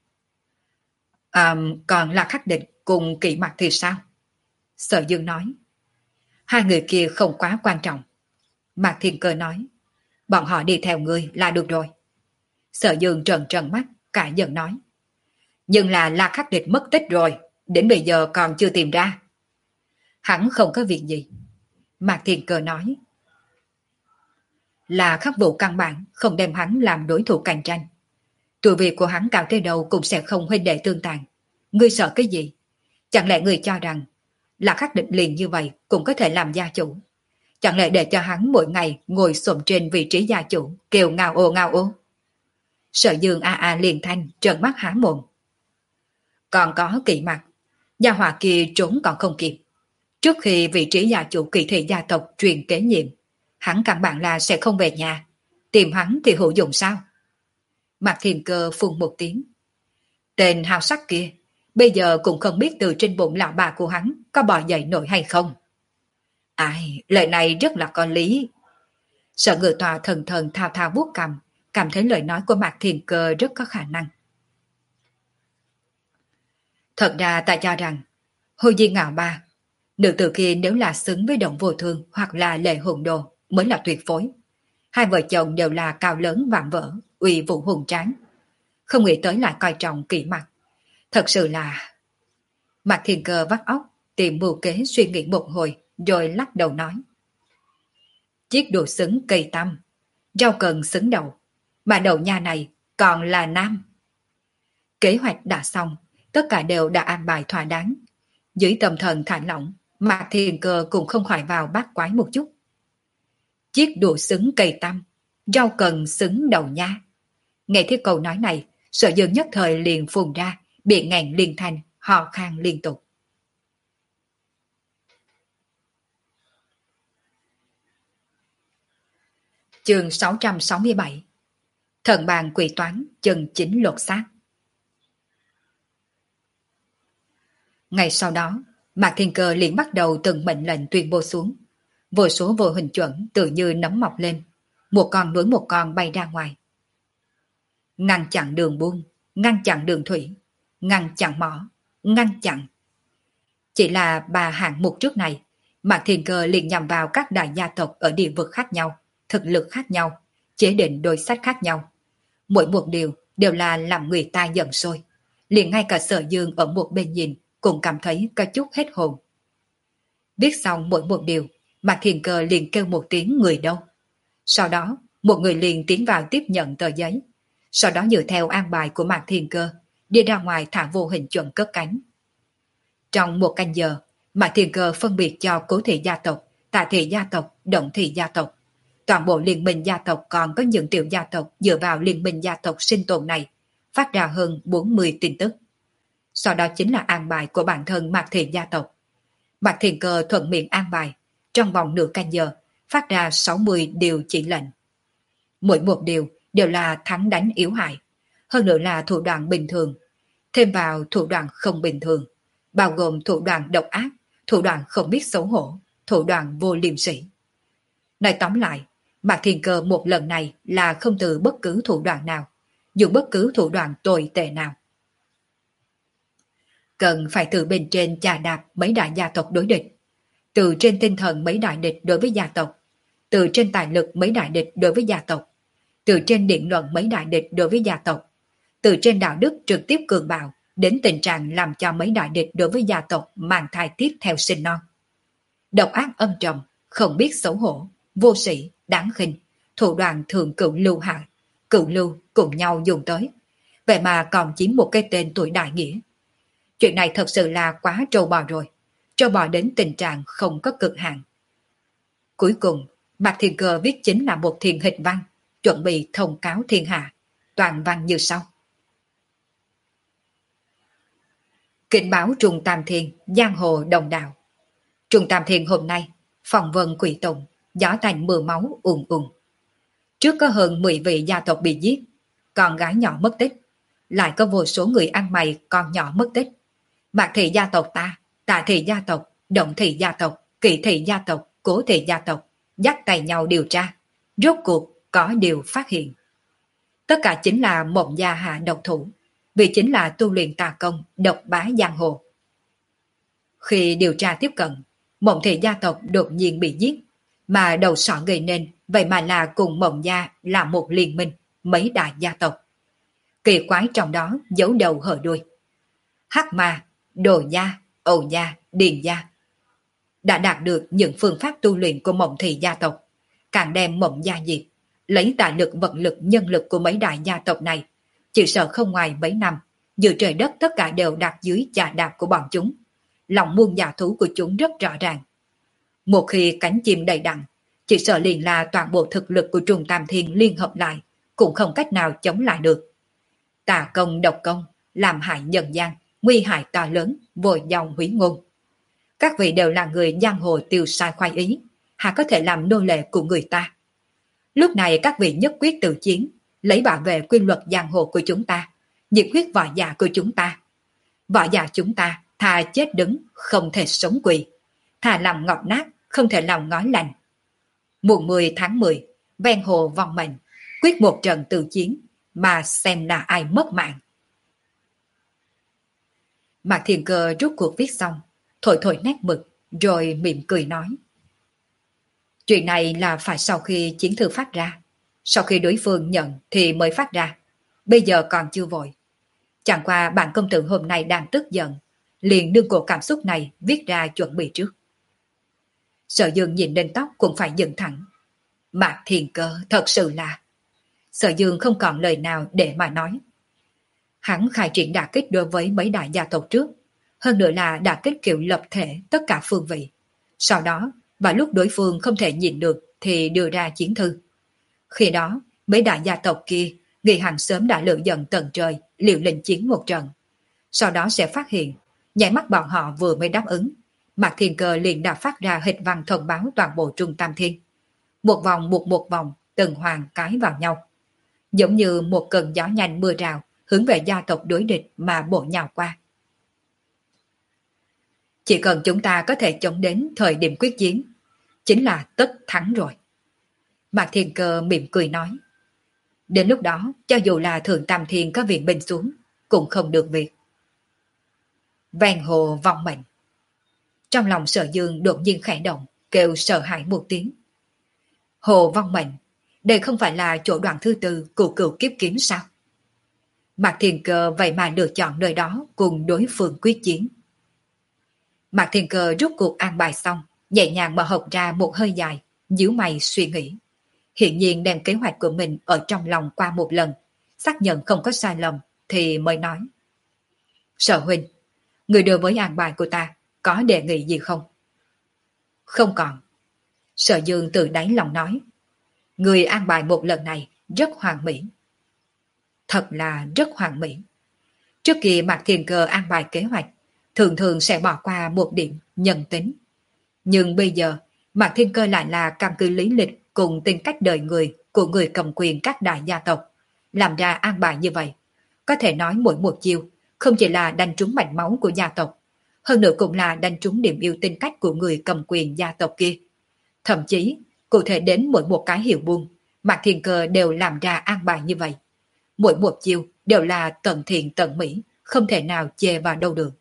À, còn là Khắc Định cùng Kỷ Mặc thì sao? Sở Dương nói. Hai người kia không quá quan trọng. Mạc Thiên Cơ nói. Bọn họ đi theo ngươi là được rồi. Sở Dương trợn trợn mắt, cả giận nói. Nhưng là La Khắc Địch mất tích rồi, đến bây giờ còn chưa tìm ra. Hắn không có việc gì. Mạc Thiên Cơ nói. Là Khắc Vũ căn bản không đem hắn làm đối thủ cạnh tranh. Tuổi việc của hắn cao tới đâu cũng sẽ không huynh đệ tương tàn. Ngươi sợ cái gì? Chẳng lẽ ngươi cho rằng là Khắc Định liền như vậy cũng có thể làm gia chủ? Chẳng lẽ để cho hắn mỗi ngày ngồi xổm trên vị trí gia chủ kêu ngao ô ngao ô? Sở Dương a a liền thanh trợn mắt há mồm. Còn có Kỷ Mặc, gia hỏa kia trốn còn không kịp. Trước khi vị trí gia chủ Kỳ thị gia tộc truyền kế nhiệm, hắn căn bản là sẽ không về nhà. Tìm hắn thì hữu dụng sao? Mạc Thiên Cơ phun một tiếng. Tên hào sắc kia, bây giờ cũng không biết từ trên bụng lão bà của hắn có bò dậy nổi hay không. Ai, lời này rất là có lý. Sở Ngự Tòa thần thần thao thao vuốt cằm, cảm thấy lời nói của Mạc Thiên Cơ rất có khả năng. Thật ra ta cho rằng, Hồ Di Ngạo Ba, nữ tử kia nếu là xứng với Động Vô Thường hoặc là Lệ Hùng Đồ mới là tuyệt phối. Hai vợ chồng đều là cao lớn vạm vỡ, uy vũ hùng tráng. Không nghĩ tới lại coi trọng Kỷ Mặc. Thật sự là... Mạc Thiên Cơ vắt óc, tìm mưu kế suy nghĩ một hồi, rồi lắc đầu nói. Chiếc đồ xứng cây tăm, rau cần xứng đầu, mà đầu nha này còn là nam. Kế hoạch đã xong, tất cả đều đã an bài thỏa đáng. Dưới tâm thần thả lỏng, Mạc Thiên Cơ cũng không khỏi vào bát quái một chút. Chiếc đũa xứng cây tăm, rau cần xứng đầu nha. Nghe thấy câu nói này, Sở Dương nhất thời liền phun ra, bị ngàn liên thanh, hò khan liên tục. Chương sáu trăm sáu mươi bảy. Thần bàn quỷ toán, chân chính lột xác. Ngày sau đó, Mạc Thiên Cơ liền bắt đầu từng mệnh lệnh tuyên bố xuống. Vô số vô hình chuẩn tự như nấm mọc lên, một con nối một con bay ra ngoài. Ngăn chặn đường buôn, ngăn chặn đường thủy, ngăn chặn mỏ, ngăn chặn. Chỉ là ba hạng mục trước này, Mạc Thiên Cơ liền nhằm vào các đại gia tộc ở địa vực khác nhau, thực lực khác nhau, chế định đối sách khác nhau. Mỗi một điều đều là làm người ta giận sôi. Liền ngay cả Sở Dương ở một bên nhìn cũng cảm thấy có chút hết hồn. Viết xong mỗi một điều, Mạc Thiên Cơ liền kêu một tiếng người đâu. Sau đó, một người liền tiến vào tiếp nhận tờ giấy. Sau đó dựa theo an bài của Mạc Thiên Cơ, đi ra ngoài thả vô hình chuẩn cất cánh. Trong một canh giờ, Mạc Thiên Cơ phân biệt cho Cố thị gia tộc, Tạ thị gia tộc, Động thị gia tộc. Toàn bộ liên minh gia tộc còn có những tiểu gia tộc dựa vào liên minh gia tộc sinh tồn này, phát ra hơn bốn mươi tin tức. Sau đó chính là an bài của bản thân Mạc thị gia tộc. Mạc Thiên Cơ thuận miệng an bài, trong vòng nửa canh giờ, phát ra sáu mươi điều chỉ lệnh. Mỗi một điều đều là thắng đánh yếu hại, hơn nữa là thủ đoạn bình thường, thêm vào thủ đoạn không bình thường, bao gồm thủ đoạn độc ác, thủ đoạn không biết xấu hổ, thủ đoạn vô liêm sỉ. Nói tóm lại, Mạc Thiên Cơ một lần này là không từ bất cứ thủ đoạn nào, dùng bất cứ thủ đoạn tồi tệ nào. Cần phải từ bên trên chà đạp mấy đại gia tộc đối địch, từ trên tinh thần mấy đại địch đối với gia tộc, từ trên tài lực mấy đại địch đối với gia tộc, từ trên điện luận mấy đại địch đối với gia tộc, từ trên đạo đức trực tiếp cường bạo, đến tình trạng làm cho mấy đại địch đối với gia tộc mang thai tiếp theo sinh non. Độc ác âm trầm, không biết xấu hổ, vô sĩ, đáng khinh, thủ đoạn thường cựu lưu hại, cựu lưu cùng nhau dùng tới. Vậy mà còn chiếm một cái tên tuổi đại nghĩa. Chuyện này thật sự là quá trâu bò rồi, trâu bò đến tình trạng không có cực hạn. Cuối cùng, Mạc Thiên Cơ viết chính là một thiền hịch văn, chuẩn bị thông cáo thiên hạ, toàn văn như sau. Kính báo Trung Tam Thiên, giang hồ đồng đạo. Trung Tam Thiên hôm nay, phòng vân quỷ tùng, gió thành mưa máu ùn ùn. Trước có hơn mười vị gia tộc bị giết, con gái nhỏ mất tích, lại có vô số người ăn mày con nhỏ mất tích. Mạc thị gia tộc ta, Tạ thị gia tộc, Động thị gia tộc, Kỵ thị gia tộc, Cố thị gia tộc, dắt tay nhau điều tra, rốt cuộc có điều phát hiện. Tất cả chính là Mộng Gia hạ độc thủ, vì chính là tu luyện tà công, độc bá giang hồ. Khi điều tra tiếp cận, Mộng thị gia tộc đột nhiên bị giết, mà đầu sỏ gây nên vậy mà là cùng Mộng Gia là một liên minh, mấy đại gia tộc. Kỳ quái trong đó giấu đầu hở đuôi. Hắc Ma, Đồ Gia, Âu Gia, Điền Gia đã đạt được những phương pháp tu luyện của Mộng thị gia tộc, càng đem Mộng Gia diệt, lấy tài lực vật lực nhân lực của mấy đại gia tộc này, chỉ sợ không ngoài mấy năm, giữa trời đất tất cả đều đặt dưới chà đạp của bọn chúng. Lòng muôn dạ thú của chúng rất rõ ràng. Một khi cánh chim đầy đặn, chỉ sợ liền là toàn bộ thực lực của Trung Tam Thiên liên hợp lại, cũng không cách nào chống lại được. Tà công độc công, làm hại nhân gian, nguy hại to lớn, vội dòng hủy ngôn. Các vị đều là người giang hồ tiêu sai khoái ý, hà có thể làm nô lệ của người ta. Lúc này các vị nhất quyết tự chiến, lấy bảo vệ quy luật giang hồ của chúng ta, nhiệt huyết võ giả của chúng ta. Võ giả chúng ta thà chết đứng, không thể sống quỳ, thà làm ngọt nát, không thể làm ngói lành. Mùng mười tháng mười, ven hồ vong mệnh, quyết một trận tự chiến, mà xem là ai mất mạng. Mạc Thiên Cơ rút cuộc viết xong, thổi thổi nét mực, rồi mỉm cười nói. Chuyện này là phải sau khi chiến thư phát ra, sau khi đối phương nhận thì mới phát ra, bây giờ còn chưa vội. Chẳng qua bản công tử hôm nay đang tức giận, liền đương cổ cảm xúc này viết ra chuẩn bị trước. Sở Dương nhìn lên tóc cũng phải dựng thẳng. Mạc Thiên Cơ thật sự là... Sở Dương không còn lời nào để mà nói. Hắn khai triển đả kích đối với mấy đại gia tộc trước, hơn nữa là đả kích kiểu lập thể tất cả phương vị. Sau đó, vào lúc đối phương không thể nhìn được thì đưa ra chiến thư. Khi đó, mấy đại gia tộc kia nghĩ hắn sớm đã lựa giận tận trời, liều lĩnh chiến một trận. Sau đó sẽ phát hiện, nháy mắt bọn họ vừa mới đáp ứng, Mạc Thiên Cơ liền đã phát ra hịch văn thông báo toàn bộ Trung Tam Thiên. Một vòng buộc một vòng, từng hoàng cái vào nhau. Giống như một cơn gió nhanh mưa rào, hướng về gia tộc đối địch mà bổ nhào qua. Chỉ cần chúng ta có thể chống đến thời điểm quyết chiến, chính là tất thắng rồi. Mạc Thiên Cơ mỉm cười nói. Đến lúc đó, cho dù là Thượng Tam Thiên có viện binh xuống, cũng không được việc. Ven hồ vong mệnh. Trong lòng Sở Dương đột nhiên khẽ động, kêu sợ hãi một tiếng. Hồ vong mệnh, đây không phải là chỗ đoạn thứ tư của cửu kiếp kiếm sao? Mạc Thiên Cơ vậy mà lựa chọn nơi đó cùng đối phương quyết chiến. Mạc Thiên Cơ rút cuộc an bài xong, nhẹ nhàng mà hộc ra một hơi dài, nhíu mày suy nghĩ. Hiện nhiên đem kế hoạch của mình ở trong lòng qua một lần, xác nhận không có sai lầm, thì mới nói. Sở huynh, người đối với an bài của ta có đề nghị gì không? Không còn. Sở Dương từ đáy lòng nói. Người an bài một lần này rất hoàn mỹ. Thật là rất hoàn mỹ. Trước kia Mạc Thiên Cơ an bài kế hoạch, thường thường sẽ bỏ qua một điểm nhân tính. Nhưng bây giờ, Mạc Thiên Cơ lại là căn cứ lý lịch cùng tính cách đời người của người cầm quyền các đại gia tộc, làm ra an bài như vậy. Có thể nói mỗi một chiêu, không chỉ là đánh trúng mạch máu của gia tộc, hơn nữa cũng là đánh trúng điểm yêu tính cách của người cầm quyền gia tộc kia. Thậm chí, cụ thể đến mỗi một cái hiệu buông, Mạc Thiên Cơ đều làm ra an bài như vậy. Mỗi một chiêu đều là tận thiện tận mỹ, không thể nào chê vào đâu được.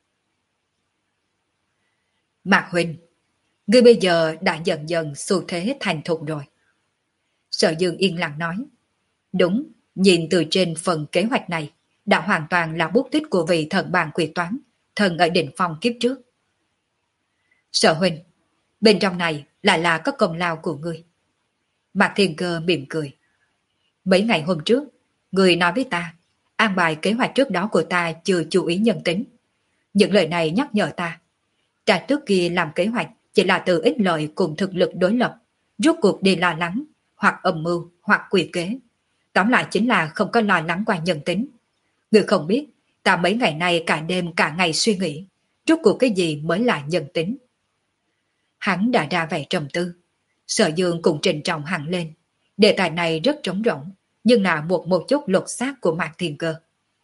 Mạc huynh, ngươi bây giờ đã dần dần xu thế thành thục rồi. Sở Dương yên lặng nói. Đúng, nhìn từ trên phần kế hoạch này, đã hoàn toàn là bút tích của vị thần bàn quỷ toán, thần ở đỉnh phong kiếp trước. Sở huynh, bên trong này lại là có công lao của ngươi. Mạc Thiên Cơ mỉm cười. Mấy ngày hôm trước, ngươi nói với ta, an bài kế hoạch trước đó của ta chưa chú ý nhân tính. Những lời này nhắc nhở ta. Ta trước kia làm kế hoạch chỉ là từ ích lợi cùng thực lực đối lập, rốt cuộc đi lo lắng, hoặc âm mưu, hoặc quỷ kế. Tóm lại chính là không có lo lắng qua nhân tính. Ngươi không biết, ta mấy ngày nay cả đêm cả ngày suy nghĩ, rốt cuộc cái gì mới là nhân tính. Hắn đã ra vẻ trầm tư. Sở Dương cùng trình trọng hẳn lên. Đề tài này rất trống rỗng, nhưng là một một chút lột xác của Mạc Thiên Cơ.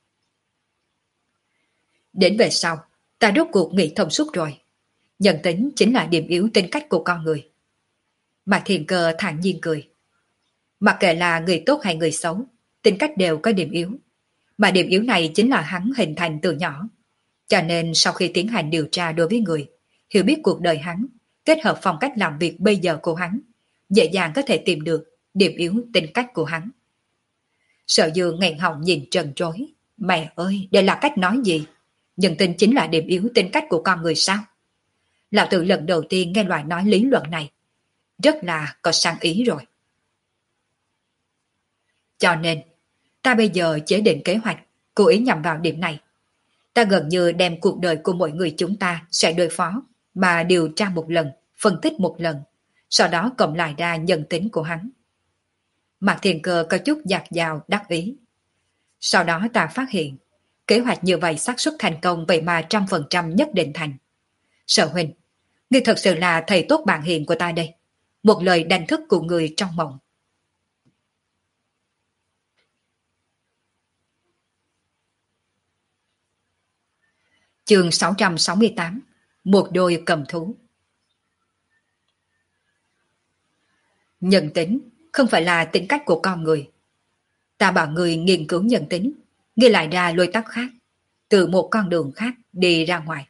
Đến về sau, ta rốt cuộc nghĩ thông suốt rồi. Nhân tính chính là điểm yếu tính cách của con người. Mạc Thiên Cơ thản nhiên cười. Mặc kệ là người tốt hay người xấu, tính cách đều có điểm yếu. Mà điểm yếu này chính là hắn hình thành từ nhỏ. Cho nên sau khi tiến hành điều tra đối với người, hiểu biết cuộc đời hắn, kết hợp phong cách làm việc bây giờ của hắn, dễ dàng có thể tìm được điểm yếu tính cách của hắn. Sở Dương nghẹn họng nhìn trần trối. Mẹ ơi, đây là cách nói gì? Nhân tính chính là điểm yếu tính cách của con người sao? Lão tử lần đầu tiên nghe loại nói lý luận này. Rất là có sang ý rồi. Cho nên, ta bây giờ chế định kế hoạch, cố ý nhằm vào điểm này. Ta gần như đem cuộc đời của mỗi người chúng ta sẽ đối phó, mà điều tra một lần, phân tích một lần, sau đó cộng lại ra nhân tính của hắn. Mạc Thiên Cơ có chút dạt dào đắc ý. Sau đó ta phát hiện, kế hoạch như vậy xác suất thành công vậy mà trăm phần trăm nhất định thành. Sở huynh, ngươi thật sự là thầy tốt bạn hiền của ta đây. Một lời đánh thức của người trong mộng. Chương sáu trăm sáu mươi tám. Một đôi cầm thú. Nhân tính không phải là tính cách của con người. Ta bảo người nghiên cứu nhân tính, ngươi lại ra lôi tóc khác, từ một con đường khác đi ra ngoài.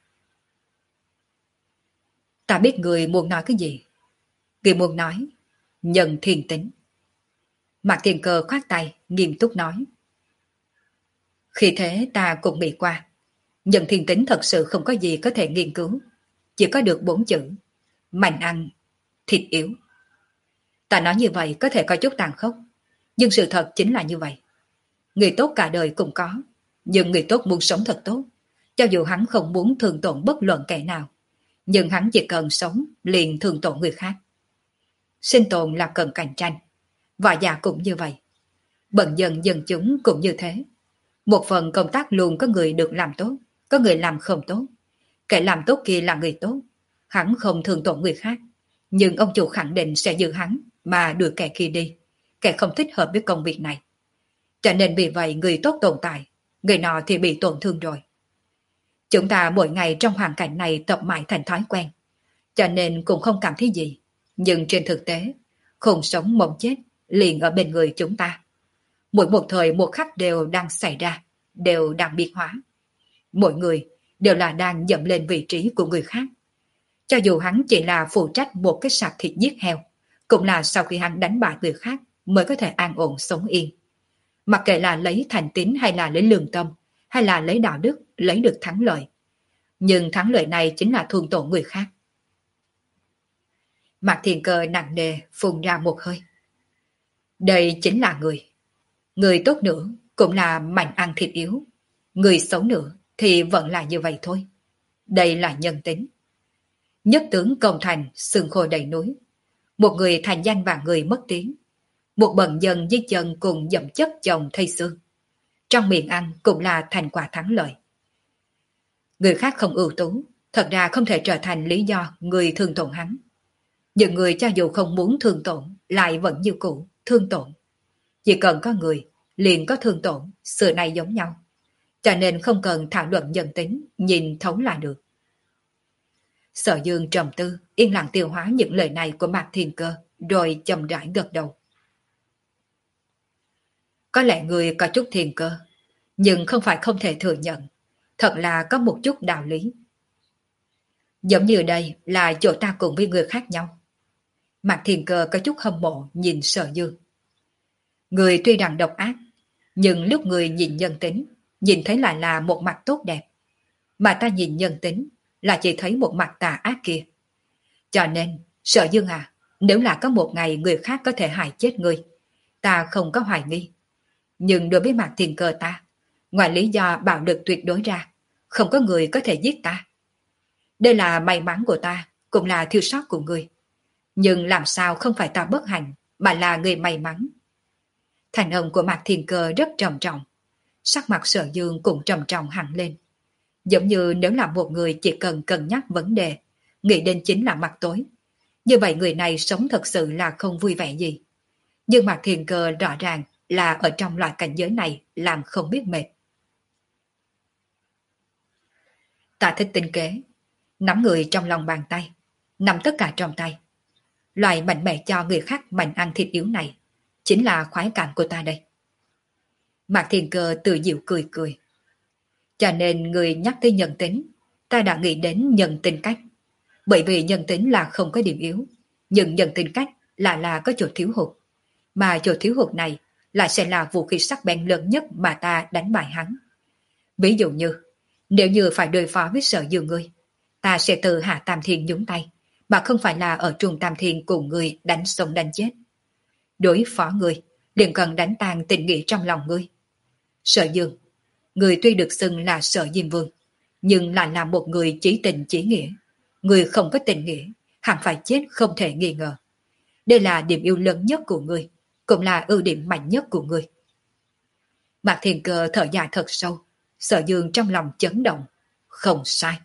Ta biết người muốn nói cái gì. Người muốn nói nhân thiên tính. Mạc Thiên Cơ khoát tay, nghiêm túc nói. Khi thế ta cũng nghĩ qua, nhân thiên tính thật sự không có gì có thể nghiên cứu, chỉ có được bốn chữ: mạnh ăn, thịt yếu. Ta nói như vậy có thể có chút tàn khốc, nhưng sự thật chính là như vậy. Người tốt cả đời cũng có, nhưng người tốt muốn sống thật tốt, cho dù hắn không muốn thương tổn bất luận kẻ nào, nhưng hắn chỉ cần sống liền thương tổn người khác. Sinh tồn là cần cạnh tranh, võ giả cũng như vậy, bần dân dân chúng cũng như thế. Một phần công tác luôn có người được làm tốt, có người làm không tốt. Kẻ làm tốt kia là người tốt, hắn không thương tổn người khác, nhưng ông chủ khẳng định sẽ giữ hắn mà đuổi kẻ kia đi, kẻ không thích hợp với công việc này. Cho nên vì vậy người tốt tồn tại, người nọ thì bị tổn thương rồi. Chúng ta mỗi ngày trong hoàn cảnh này tập mãi thành thói quen, cho nên cũng không cảm thấy gì. Nhưng trên thực tế, khôn sống mộng chết liền ở bên người chúng ta. Mỗi một thời một khắc đều đang xảy ra, đều đang biến hóa. Mỗi người đều là đang dậm lên vị trí của người khác. Cho dù hắn chỉ là phụ trách một cái sạp thịt giết heo, cũng là sau khi hắn đánh bại người khác mới có thể an ổn sống yên. Mặc kệ là lấy thành tín hay là lấy lương tâm, hay là lấy đạo đức, lấy được thắng lợi. Nhưng thắng lợi này chính là thương tổn người khác. Mạc Thiên Cơ nặng nề phun ra một hơi. Đây chính là người. Người tốt nữa cũng là mạnh ăn thịt yếu. Người xấu nữa thì vẫn là như vậy thôi. Đây là nhân tính. Nhất tướng công thành, sừng khô đầy núi. Một người thành danh và người mất tiếng. Một bần dân dưới chân cùng dậm chất chồng thây xương. Trong miệng ăn cũng là thành quả thắng lợi. Người khác không ưu tú, thật ra không thể trở thành lý do người thương tổn hắn. Những người cho dù không muốn thương tổn, lại vẫn như cũ, thương tổn. Chỉ cần có người, liền có thương tổn, xưa nay giống nhau. Cho nên không cần thảo luận nhân tính, nhìn thấu là được. Sở Dương trầm tư, yên lặng tiêu hóa những lời này của Mạc Thiên Cơ, rồi chậm rãi gật đầu. Có lẽ người có chút thiên cơ, nhưng không phải không thể thừa nhận. Thật là có một chút đạo lý. Giống như đây là chỗ ta cùng với người khác nhau. Mạc Thiên Cơ có chút hâm mộ nhìn Sở Dương. Người tuy rằng độc ác, nhưng lúc người nhìn nhân tính, nhìn thấy lại là một mặt tốt đẹp, mà ta nhìn nhân tính là chỉ thấy một mặt tà ác kia. Cho nên, Sở Dương à, nếu là có một ngày người khác có thể hại chết ngươi, ta không có hoài nghi. Nhưng đối với Mạc Thiên Cơ ta, ngoài lý do bạo lực tuyệt đối ra, không có người có thể giết ta. Đây là may mắn của ta, cũng là thiếu sót của ngươi. Nhưng làm sao không phải ta bất hạnh, mà là người may mắn. Thành âm của Mạc Thiên Cơ rất trầm trọng. Sắc mặt Sở Dương cũng trầm trọng hẳn lên. Giống như nếu là một người chỉ cần cân nhắc vấn đề, nghĩ đến chính là mặt tối. Như vậy người này sống thật sự là không vui vẻ gì. Nhưng Mạc Thiên Cơ rõ ràng là ở trong loại cảnh giới này làm không biết mệt. Ta thích tinh kế, nắm người trong lòng bàn tay, nắm tất cả trong tay. Loại mạnh mẽ cho người khác mạnh ăn thịt yếu này, chính là khoái cảm của ta đây. Mạc Thiên Cơ tự dịu cười cười. Cho nên người nhắc tới nhân tính, ta đã nghĩ đến nhân tính cách. Bởi vì nhân tính là không có điểm yếu, nhưng nhân tính cách là là có chỗ thiếu hụt. Mà chỗ thiếu hụt này lại sẽ là vũ khí sắc bén lớn nhất mà ta đánh bại hắn. Ví dụ như, nếu như phải đối phó với Sở Dương ngươi, ta sẽ từ Hạ Tam Thiên nhúng tay, mà không phải là ở Trung Tam Thiên cùng ngươi đánh sống đánh chết. Đối phó ngươi, liền cần đánh tan tình nghĩa trong lòng ngươi. Sở Dương, người tuy được xưng là Sở Diêm Vương, nhưng lại là một người chỉ tình chỉ nghĩa. Người không có tình nghĩa, hẳn phải chết không thể nghi ngờ. Đây là điểm yêu lớn nhất của ngươi, cũng là ưu điểm mạnh nhất của ngươi. Mạc Thiên Cơ thở dài thật sâu, Sở Dương trong lòng chấn động. Không sai.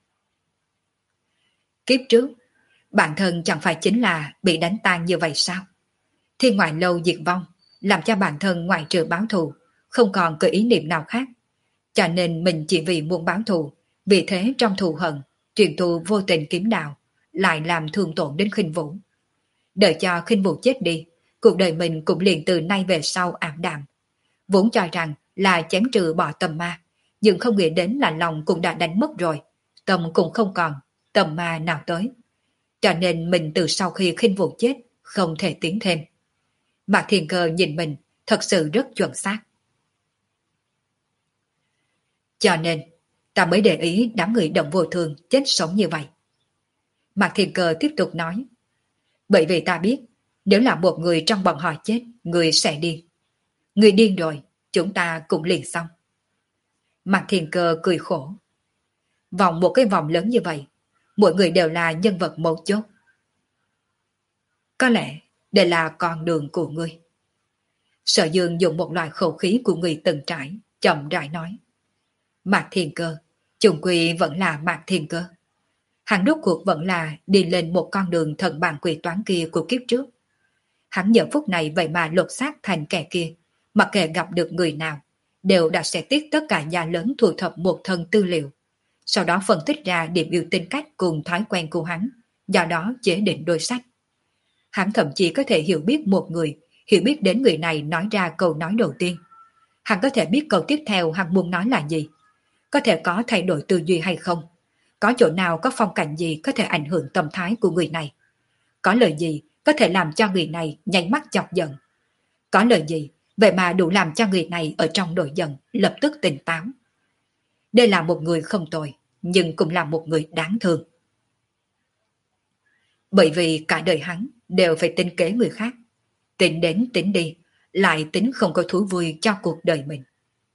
Kiếp trước, bản thân chẳng phải chính là bị đánh tan như vậy sao? Thiên ngoại lâu diệt vong, làm cho bản thân ngoại trừ báo thù, không còn có ý niệm nào khác. Cho nên mình chỉ vì muốn báo thù, vì thế trong thù hận, truyền thù vô tình kiếm đạo, lại làm thương tổn đến Khinh Vũ. Đợi cho Khinh Vũ chết đi, cuộc đời mình cũng liền từ nay về sau ảm đạm. Vốn cho rằng là chém trừ bỏ tâm ma, nhưng không nghĩ đến là lòng cũng đã đánh mất rồi, tâm cũng không còn, tâm ma nào tới. Cho nên mình từ sau khi Khinh Vũ chết, không thể tiến thêm. Mạc Thiên Cơ nhìn mình, thật sự rất chuẩn xác. Cho nên, ta mới để ý đám người Động Vô Thường chết sống như vậy. Mạc Thiên Cơ tiếp tục nói. Bởi vì ta biết, nếu là một người trong bọn họ chết, người sẽ điên. Người điên rồi, chúng ta cũng liền xong. Mạc Thiên Cơ cười khổ. Vòng một cái vòng lớn như vậy, mỗi người đều là nhân vật mấu chốt. Có lẽ, đây là con đường của ngươi. Sở Dương dùng một loại khẩu khí của người từng trải, chậm rãi nói. Mạc Thiên Cơ, chung quy vẫn là Mạc Thiên Cơ. Hắn rốt cuộc vẫn là đi lên một con đường thần bàn quỷ toán kia của kiếp trước. Hắn giờ phút này vậy mà lột xác thành kẻ kia, mặc kệ gặp được người nào, đều đã sẽ tiết tất cả nhà lớn thu thập một thân tư liệu, sau đó phân tích ra điểm yêu tính cách cùng thói quen của hắn, do đó chế định đôi sách. Hắn thậm chí có thể hiểu biết một người, hiểu biết đến người này nói ra câu nói đầu tiên. Hắn có thể biết câu tiếp theo hắn muốn nói là gì, có thể có thay đổi tư duy hay không, có chỗ nào có phong cảnh gì có thể ảnh hưởng tâm thái của người này, có lời gì có thể làm cho người này nháy mắt chọc giận, có lời gì vậy mà đủ làm cho người này ở trong nổi giận lập tức tỉnh táo. Đây là một người không tồi, nhưng cũng là một người đáng thương. Bởi vì cả đời hắn đều phải tính kế người khác, tính đến tính đi, lại tính không có thú vui cho cuộc đời mình.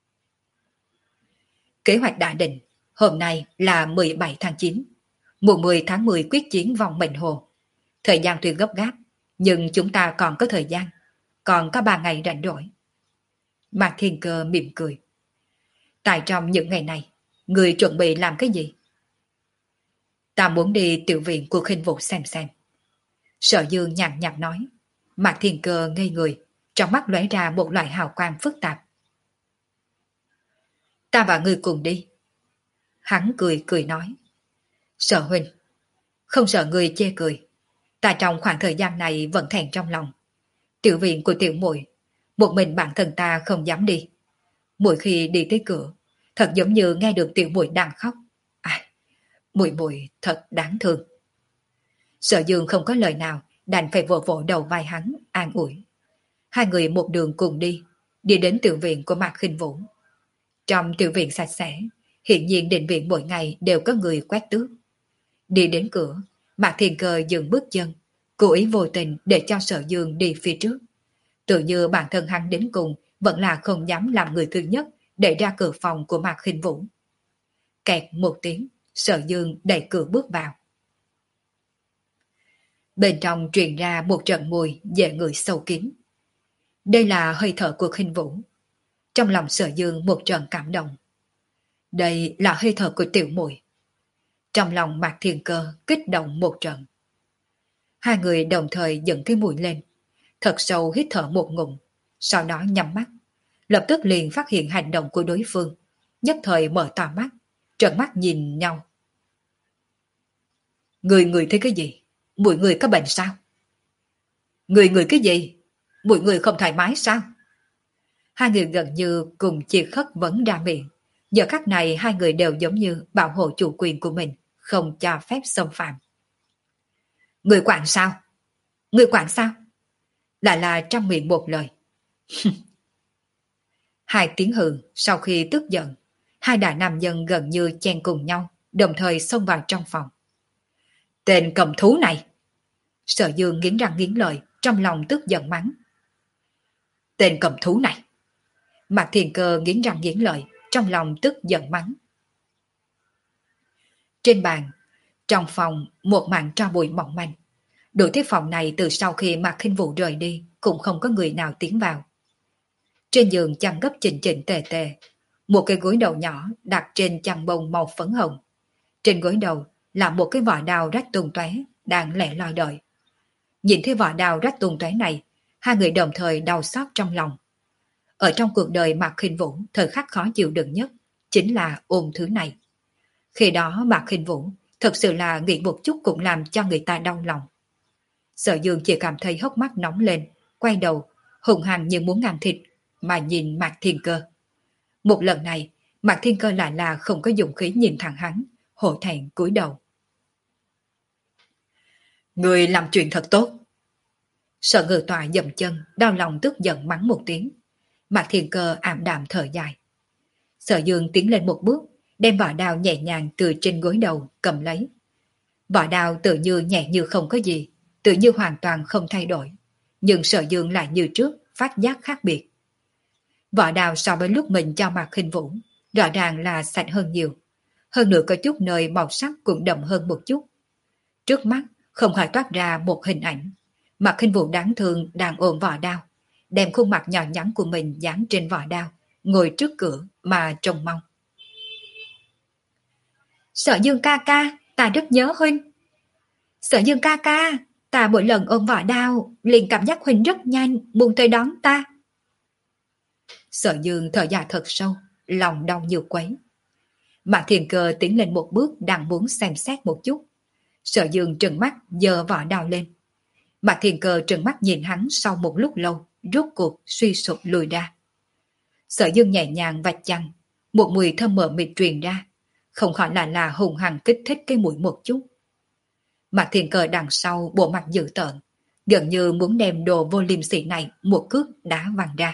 Kế hoạch đã định, hôm nay là mười bảy tháng chín, mùng mười tháng mười quyết chiến vòng mệnh hồ. Thời gian tuy gấp gáp, nhưng chúng ta còn có thời gian, còn có ba ngày rảnh rỗi. Mạc Thiên Cơ mỉm cười. Tại trong những ngày này, người chuẩn bị làm cái gì? Ta muốn đi tiểu viện của Khinh Vũ xem xem. Sở Dương nhàn nhạt nói. Mạc Thiên Cơ ngây người, trong mắt lóe ra một loại hào quang phức tạp. Ta và ngươi cùng đi. Hắn cười cười nói. Sở huynh, không sợ người chê cười. Ta trong khoảng thời gian này vẫn thẹn trong lòng. Tiểu viện của tiểu muội, một mình bản thân ta không dám đi. Mỗi khi đi tới cửa, thật giống như nghe được tiểu muội đang khóc. Ai, muội muội thật đáng thương. Sở Dương không có lời nào, đành phải vỗ vỗ đầu vai hắn, an ủi. Hai người một đường cùng đi, đi đến tiểu viện của Mạc Khinh Vũ. Trong tiểu viện sạch sẽ, hiện nhiên định viện mỗi ngày đều có người quét tước. Đi đến cửa, Mạc Thiên Cơ dừng bước chân, cố ý vô tình để cho Sở Dương đi phía trước. Tự như bản thân hắn đến cùng vẫn là không dám làm người thứ nhất để ra cửa phòng của Mạc Khinh Vũ. Kẹt một tiếng, Sở Dương đẩy cửa bước vào. Bên trong truyền ra một trận mùi dễ ngửi sâu kín. Đây là hơi thở của Khinh Vũ. Trong lòng Sở Dương một trận cảm động. Đây là hơi thở của tiểu muội. Trong lòng Mạc Thiên Cơ kích động một trận. Hai người đồng thời dựng cái mũi lên, thật sâu hít thở một ngụm, sau đó nhắm mắt, lập tức liền phát hiện hành động của đối phương, nhất thời mở to mắt, trợn mắt nhìn nhau. Người người thấy cái gì? Mỗi người có bệnh sao? Người người cái gì? Mỗi người không thoải mái sao? Hai người gần như cùng chia khất vấn ra miệng. Giờ khắc này hai người đều giống như bảo hộ chủ quyền của mình, không cho phép xâm phạm. Người quản sao? Người quản sao? Lại là trong miệng một lời. Hai tiếng hừ sau khi tức giận, hai đại nam nhân gần như chen cùng nhau, đồng thời xông vào trong phòng. Tên cầm thú này! Sở Dương nghiến răng nghiến lợi, trong lòng tức giận mắng. Tên cầm thú này! Mạc Thiên Cơ nghiến răng nghiến lợi, trong lòng tức giận mắng. Trên bàn, trong phòng, một màn tro bụi mỏng manh. Đủ thiết phòng này từ sau khi Mạc Khinh Vũ rời đi, cũng không có người nào tiến vào. Trên giường chăn gấp chỉnh chỉnh tề tề, một cái gối đầu nhỏ đặt trên chăn bông màu phấn hồng. Trên gối đầu là một cái vỏ đao rách tung tóe đang lẻ loi đợi. Nhìn thấy vỏ đao rách tung tóe này, hai người đồng thời đau xót trong lòng. Ở trong cuộc đời Mạc Khinh Vũ, thời khắc khó chịu đựng nhất chính là ôm thứ này. Khi đó Mạc Khinh Vũ thật sự là nghĩ một chút cũng làm cho người ta đau lòng. Sở Dương chỉ cảm thấy hốc mắt nóng lên, quay đầu, hùng hăng như muốn ăn thịt, mà nhìn Mạc Thiên Cơ. Một lần này, Mạc Thiên Cơ lại là không có dụng khí nhìn thẳng hắn, hổ thẹn cúi đầu. Người làm chuyện thật tốt. Sở Ngự Tọa dậm chân, đau lòng tức giận mắng một tiếng. Mạc Thiên Cơ ảm đạm thở dài. Sở Dương tiến lên một bước, đem vỏ đao nhẹ nhàng từ trên gối đầu cầm lấy. Vỏ đao tự như nhẹ như không có gì, tự như hoàn toàn không thay đổi. Nhưng Sở Dương lại như trước, phát giác khác biệt. Vỏ đao so với lúc mình cho Mạc Khinh Vũ, rõ ràng là sạch hơn nhiều. Hơn nữa có chút nơi màu sắc cũng đậm hơn một chút. Trước mắt không khỏi toát ra một hình ảnh. Mạc Khinh Vũ đáng thương đang ôm vỏ đao, đem khuôn mặt nhỏ nhắn của mình dán trên vỏ đao, ngồi trước cửa mà trông mong. Sở Dương ca ca, ta rất nhớ huynh. Sở Dương ca ca, ta mỗi lần ôm vỏ đao, liền cảm giác huynh rất nhanh buông tới đón ta. Sở Dương thở dài thật sâu, lòng đau như quấy. Mạc Thiên Cơ tiến lên một bước đang muốn xem xét một chút. Sở Dương trừng mắt giơ vỏ đao lên. Mạc Thiên Cơ trừng mắt nhìn hắn sau một lúc lâu, rốt cuộc suy sụp lùi ra. Sở Dương nhẹ nhàng vạch chăn, một mùi thơm mờ mịt truyền ra, không khỏi là là hùng hăng kích thích cái mũi một chút. Mạc Thiên Cơ đằng sau bộ mặt dữ tợn, gần như muốn đem đồ vô liêm sỉ này một cước đá văng ra.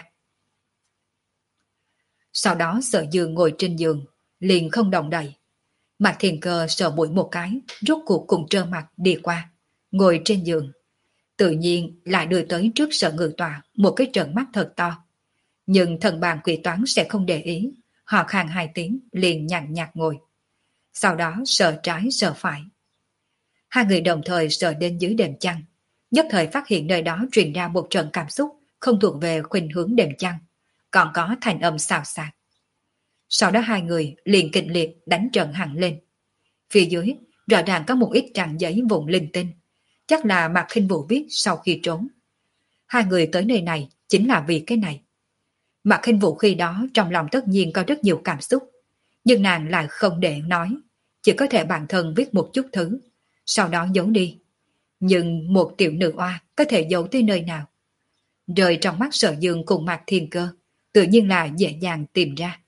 Sau đó Sở Dương ngồi trên giường, liền không động đậy. Mạc Thiên Cơ sờ mũi một cái, rốt cuộc cùng trơ mặt đi qua, ngồi trên giường. Tự nhiên lại đưa tới trước Sở Ngự Tọa một cái trợn mắt thật to. Nhưng thần bàn quỷ toán sẽ không để ý, họ khàn hai tiếng liền nhàn nhạt ngồi. Sau đó sờ trái sờ phải. Hai người đồng thời sờ đến dưới đệm chăn, nhất thời phát hiện nơi đó truyền ra một trận cảm xúc không thuộc về khuynh hướng đệm chăn, còn có thành âm xào xạc. Sau đó hai người liền kịch liệt đánh trận hẳn lên. Phía dưới rõ ràng có một ít trang giấy vụn linh tinh, chắc là Mạc Khinh Vũ viết sau khi trốn. Hai người tới nơi này chính là vì cái này. Mạc Khinh Vũ khi đó trong lòng tất nhiên có rất nhiều cảm xúc, nhưng nàng lại không để nói, chỉ có thể bản thân viết một chút thứ, sau đó giấu đi. Nhưng một tiểu nữ oa có thể giấu tới nơi nào? Rơi trong mắt Sở Dương cùng Mạc Thiên Cơ, tự nhiên là dễ dàng tìm ra.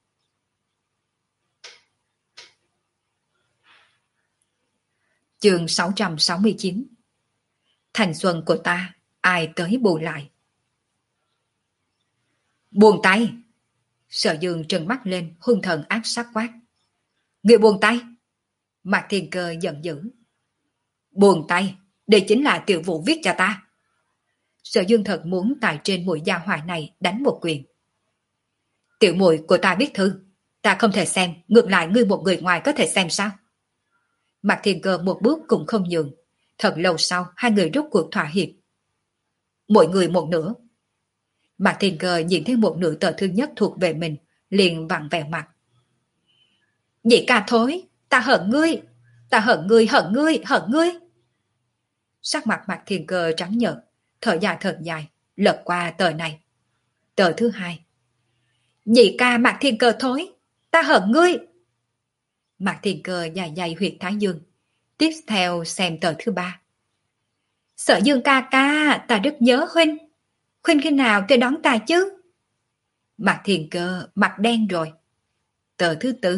Chương sáu trăm sáu mươi chín. Thành xuân của ta, ai tới bù lại? Buông tay! Sở Dương trừng mắt lên, hung thần ác sát quát. Người buông tay! Mạc Thiên Cơ giận dữ. Buông tay! Đây chính là Tiểu Vũ viết cho ta. Sở Dương thật muốn tại trên mũi gia hỏa này đánh một quyền. Tiểu muội của ta viết thư, ta không thể xem, ngược lại ngươi một người ngoài có thể xem sao? Mạc Thiên Cơ một bước cũng không nhường. Thật lâu sau, hai người rút cuộc thỏa hiệp. Mỗi người một nửa. Mạc Thiên Cơ nhìn thấy một nửa tờ thứ nhất thuộc về mình, liền vặn vẹo mặt. Nhị ca thối, ta hận ngươi, ta hận ngươi, hận ngươi, hận ngươi. Sắc mặt Mạc Thiên Cơ trắng nhợt, thở dài thở dài, lật qua tờ này. Tờ thứ hai. Nhị ca Mạc Thiên Cơ thối, ta hận ngươi. Mạc Thiên Cơ dài dài huyệt thái dương. Tiếp theo xem tờ thứ ba. Sở Dương ca ca, ta rất nhớ huynh. Huynh khi nào tới đón ta chứ? Mạc Thiên Cơ mặt đen rồi. Tờ thứ tư.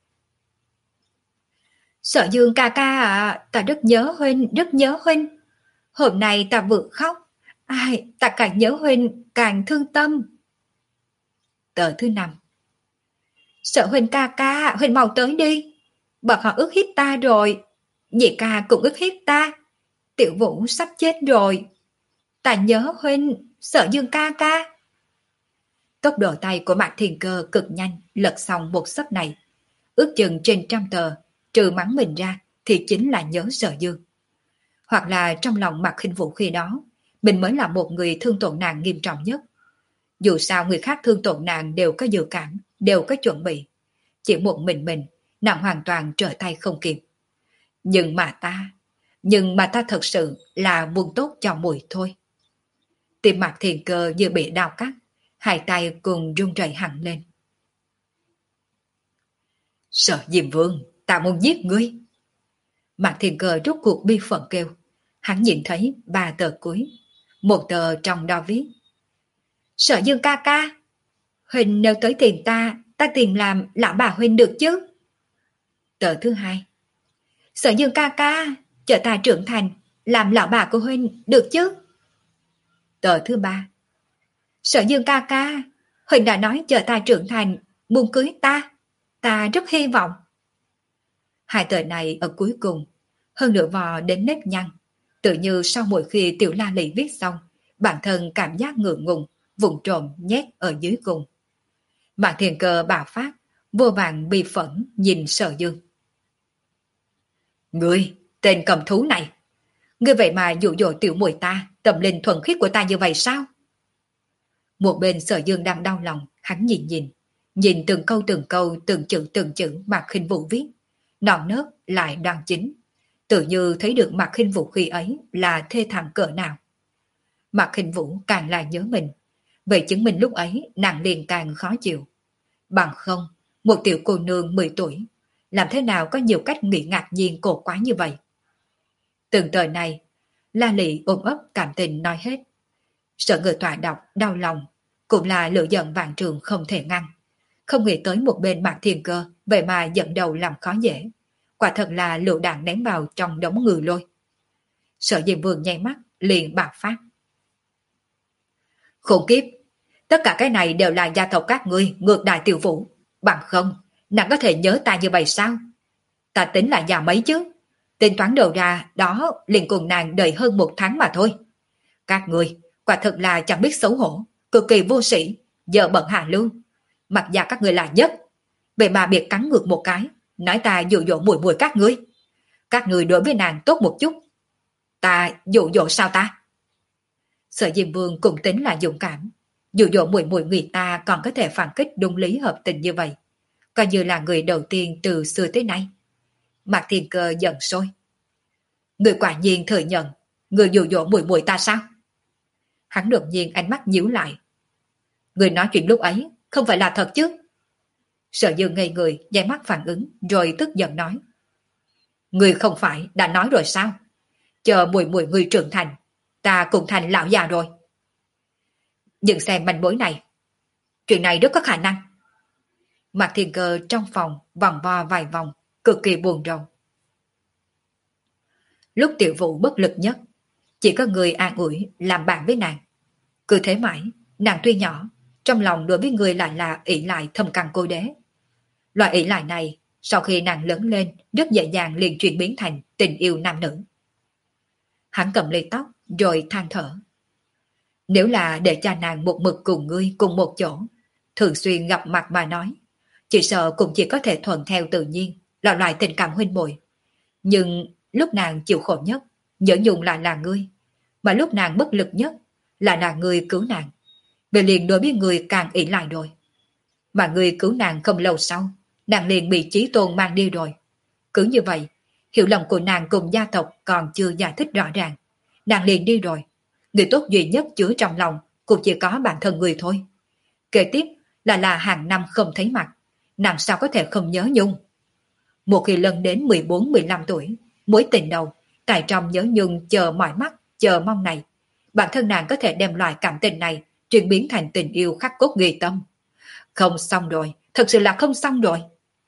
Sở Dương ca ca à, ta rất nhớ huynh, rất nhớ huynh. Hôm nay ta vừa khóc. Ai, ta càng nhớ huynh, càng thương tâm. Tờ thứ năm. Sở huynh ca ca, huynh mau tới đi. Bọn họ ức hiếp ta rồi. Nhị ca cũng ức hiếp ta. Tiểu Vũ sắp chết rồi. Ta nhớ huynh, Sở Dương ca ca. Tốc độ tay của Mạc Thiên Cơ cực nhanh, lật xong một sấp này. Ước chừng trên trăm tờ, trừ mắng mình ra thì chính là nhớ Sở Dương. Hoặc là trong lòng Mạc Khinh Vũ khi đó, mình mới là một người thương tổn nàng nghiêm trọng nhất. Dù sao người khác thương tổn nàng đều có dự cảm, đều có chuẩn bị. Chỉ một mình mình, nàng hoàn toàn trở tay không kịp. Nhưng mà ta, nhưng mà ta thật sự là buông tốt cho mùi thôi. Tim Mạc Thiên Cơ như bị đau cắt, hai tay cùng run rẩy hẳn lên. Sở Diêm Vương, ta muốn giết ngươi. Mạc Thiên Cơ rút cuộc bi phận kêu. Hắn nhìn thấy ba tờ cuối. Một tờ trong đó viết. Sở Dương ca ca, Huỳnh nếu tới tìm ta, ta tìm làm lão bà Huỳnh được chứ? Tờ thứ hai. Sở Dương ca ca, chờ ta trưởng thành, làm lão bà của Huỳnh được chứ? Tờ thứ ba. Sở Dương ca ca, Huỳnh đã nói chờ ta trưởng thành, muốn cưới ta. Ta rất hy vọng. Hai tờ này ở cuối cùng, hơn nửa vò đến nếp nhăn. Tự như sau mỗi khi Tiểu La Lị viết xong, bản thân cảm giác ngượng ngùng, vùng trộm nhét ở dưới cùng. Mạc Thiên Cơ bạo phát, vô vàng bi phẫn nhìn Sở Dương. Ngươi, tên cầm thú này, ngươi vậy mà dụ dỗ tiểu muội ta, tâm linh thuần khiết của ta như vậy sao? Một bên Sở Dương đang đau lòng, hắn nhìn nhìn, nhìn từng câu từng câu, từng chữ từng chữ Mạc Khinh Vũ viết, non nớt lại đoan chính, tự như thấy được Mạc Khinh Vũ khi ấy là thê thảm cỡ nào. Mạc Khinh Vũ càng là nhớ mình, vậy chứng minh lúc ấy nàng liền càng khó chịu. Bằng không, một tiểu cô nương mười tuổi, làm thế nào có nhiều cách nghĩ ngạc nhiên cổ quái như vậy? Từng tờ này, La Lị ôm ấp cảm tình nói hết. Sợ người tòa đọc đau lòng, cũng là lửa giận vạn trường không thể ngăn. Không nghĩ tới một bên Mạc Thiên Cơ, vậy mà dẫn đầu làm khó dễ. Quả thật là lựu đạn ném vào trong đống người lôi. Sở Diêm Vương nháy mắt, liền bạo phát. Khủng kiếp, tất cả cái này đều là gia tộc các ngươi ngược đại Tiểu Vũ. Bằng không, nàng có thể nhớ ta như vậy sao? Ta tính là già mấy chứ? Tính toán đầu ra đó liền cùng nàng đợi hơn một tháng mà thôi. Các ngươi quả thật là chẳng biết xấu hổ, cực kỳ vô sĩ, giờ bận hạ lưu. Mặc ra các ngươi là nhất, vậy mà biệt cắn ngược một cái, nói ta dụ dỗ mùi mùi các ngươi. Các ngươi đối với nàng tốt một chút. Ta dụ dỗ sao ta? Sở Diêm Vương cũng tính là dũng cảm. Dụ dỗ mùi mùi người ta còn có thể phản kích đúng lý hợp tình như vậy. Coi như là người đầu tiên từ xưa tới nay. Mạc Thiên Cơ giận sôi. Người quả nhiên thừa nhận, người dụ dỗ mùi mùi ta sao? Hắn đột nhiên ánh mắt nhíu lại. Người nói chuyện lúc ấy không phải là thật chứ? Sở Dương ngây người, nháy mắt phản ứng, rồi tức giận nói. Người không phải đã nói rồi sao? Chờ mùi mùi người trưởng thành, ta cũng thành lão già rồi. Nhưng xem manh mối này, chuyện này rất có khả năng. Mạc Thiên Cơ trong phòng vòng vo vài vòng, cực kỳ buồn rầu. Lúc Tiểu Vũ bất lực nhất, chỉ có người an ủi làm bạn với nàng. Cứ thế mãi, nàng tuy nhỏ, trong lòng đối với người lại là ỷ lại thâm căn cố đế. Loại ỷ lại này, sau khi nàng lớn lên, rất dễ dàng liền chuyển biến thành tình yêu nam nữ. Hắn cầm lấy tóc, rồi than thở. Nếu là để cha nàng một mực cùng ngươi cùng một chỗ, thường xuyên gặp mặt mà nói, chỉ sợ cũng chỉ có thể thuận theo tự nhiên, là loại tình cảm huynh muội. Nhưng lúc nàng chịu khổ nhất, nhẫn nhục lại là ngươi, mà lúc nàng bất lực nhất, là là ngươi cứu nàng. Về liền đối với người càng ỷ lại rồi. Mà ngươi cứu nàng không lâu sau, nàng liền bị Chí Tôn mang đi rồi. Cứ như vậy, hiểu lầm của nàng cùng gia tộc còn chưa giải thích rõ ràng. Nàng liền đi rồi. Người tốt duy nhất chứa trong lòng cũng chỉ có bản thân người thôi. Kế tiếp là là hàng năm không thấy mặt, nàng sao có thể không nhớ nhung. Một khi lần đến mười bốn mười lăm tuổi, mối tình đầu, tại trong nhớ nhung chờ mỏi mắt, chờ mong này, bản thân nàng có thể đem loại cảm tình này chuyển biến thành tình yêu khắc cốt ghi tâm. Không xong rồi, thật sự là không xong rồi.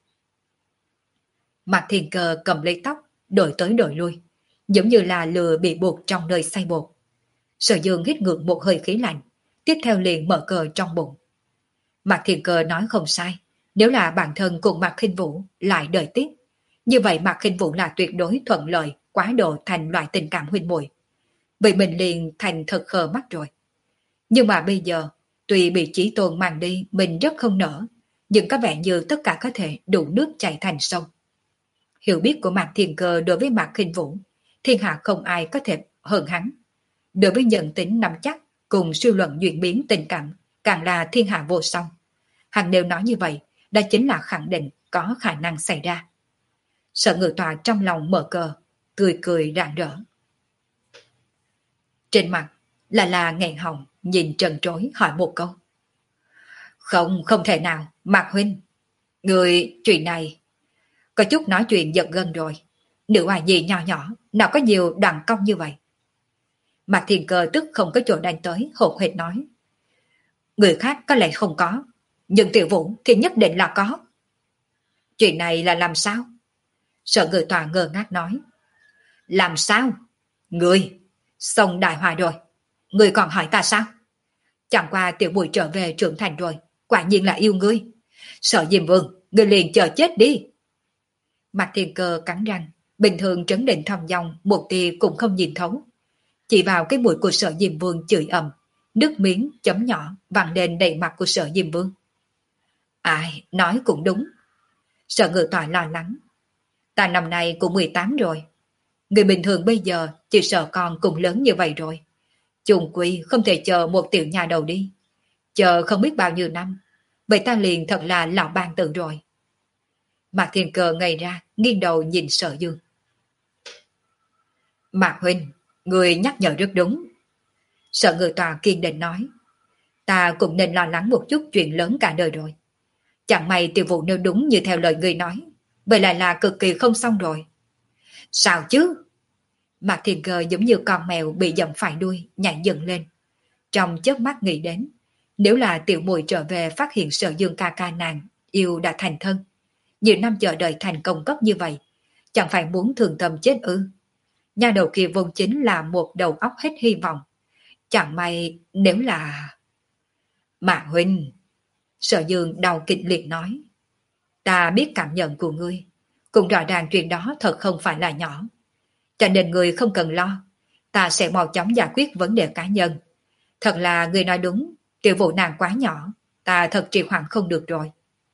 Mạc Thiên Cơ cầm lấy tóc, đổi tới đổi lui, giống như là lừa bị buộc trong nơi xay bột. Sở Dương hít ngược một hơi khí lạnh, tiếp theo liền mở cờ trong bụng. Mạc Thiên Cơ nói không sai, nếu là bản thân cùng Mạc Khinh Vũ lại đợi tiếp, như vậy Mạc Khinh Vũ là tuyệt đối thuận lợi quá độ thành loại tình cảm huynh muội. Vậy mình liền thành thật khờ mắt rồi. Nhưng mà bây giờ, tuy bị Chí Tôn mang đi mình rất không nỡ, nhưng có vẻ như tất cả có thể đủ nước chảy thành sông. Hiểu biết của Mạc Thiên Cơ đối với Mạc Khinh Vũ, thiên hạ không ai có thể hơn hắn. Đối với nhận tính nắm chắc cùng suy luận diễn biến tình cảm, càng là thiên hạ vô song. Hắn đều nói như vậy, đó chính là khẳng định có khả năng xảy ra. Sở Ngự Tọa trong lòng mở cờ, cười cười rạng rỡ. Trên mặt là là nghẹn họng, nhìn trần trối hỏi một câu. Không, không thể nào, Mạc huynh. Người chuyện này có chút nói chuyện giật gân rồi. Nữ hoài gì nhỏ nhỏ, nào có nhiều đằng cong như vậy. Mạc Thiên Cơ tức không có chỗ đánh tới, hột hệt nói. Người khác có lẽ không có, nhưng Tiểu Vũ thì nhất định là có. Chuyện này là làm sao? Sở Ngự Tọa ngơ ngác nói. Làm sao? Người, xong đại hòa rồi. Người còn hỏi ta sao? Chẳng qua Tiểu Bùi trở về trưởng thành rồi, quả nhiên là yêu ngươi. Sở Diêm Vương, ngươi liền chờ chết đi. Mạc Thiên Cơ cắn răng, bình thường trấn định thong dong, một tia cũng không nhìn thấu. Chỉ vào cái mũi của Sở Diêm Vương chửi ầm, nước miếng chấm nhỏ văng lên đầy mặt của Sở Diêm Vương. Ai, nói cũng đúng. Sở Ngự Tọa lo lắng. Ta năm nay cũng mười tám rồi. Người bình thường bây giờ chỉ sợ con cũng lớn như vậy rồi. Chung quy không thể chờ một tiểu nhà đầu đi. Chờ không biết bao nhiêu năm. Vậy ta liền thật là lão ban tử rồi. Mạc Thiên Cơ ngây ra, nghiêng đầu nhìn Sở Dương. Mạc huynh, người nhắc nhở rất đúng. Sở Ngự Tọa kiên định nói. Ta cũng nên lo lắng một chút chuyện lớn cả đời rồi. Chẳng may Tiểu Vũ nếu đúng như theo lời người nói, vậy lại là cực kỳ không xong rồi. Sao chứ? Mạc Thiên Cơ giống như con mèo bị dẫm phải đuôi, nhảy dựng lên. Trong chớp mắt nghĩ đến, nếu là Tiểu Mùi trở về phát hiện Sở Dương ca ca nàng, yêu đã thành thân. Nhiều năm chờ đợi thành công cấp như vậy, chẳng phải muốn thường tâm chết ư. Nhà đầu kia vốn chính là một đầu óc hết hy vọng. Chẳng may nếu là... Mạc huynh, Sở Dương đau kịch liệt nói. Ta biết cảm nhận của ngươi, cũng rõ ràng chuyện đó thật không phải là nhỏ. Cho nên ngươi không cần lo, ta sẽ mau chóng giải quyết vấn đề cá nhân. Thật là ngươi nói đúng, Tiểu Vũ nàng quá nhỏ, ta thật trì hoãn không được rồi.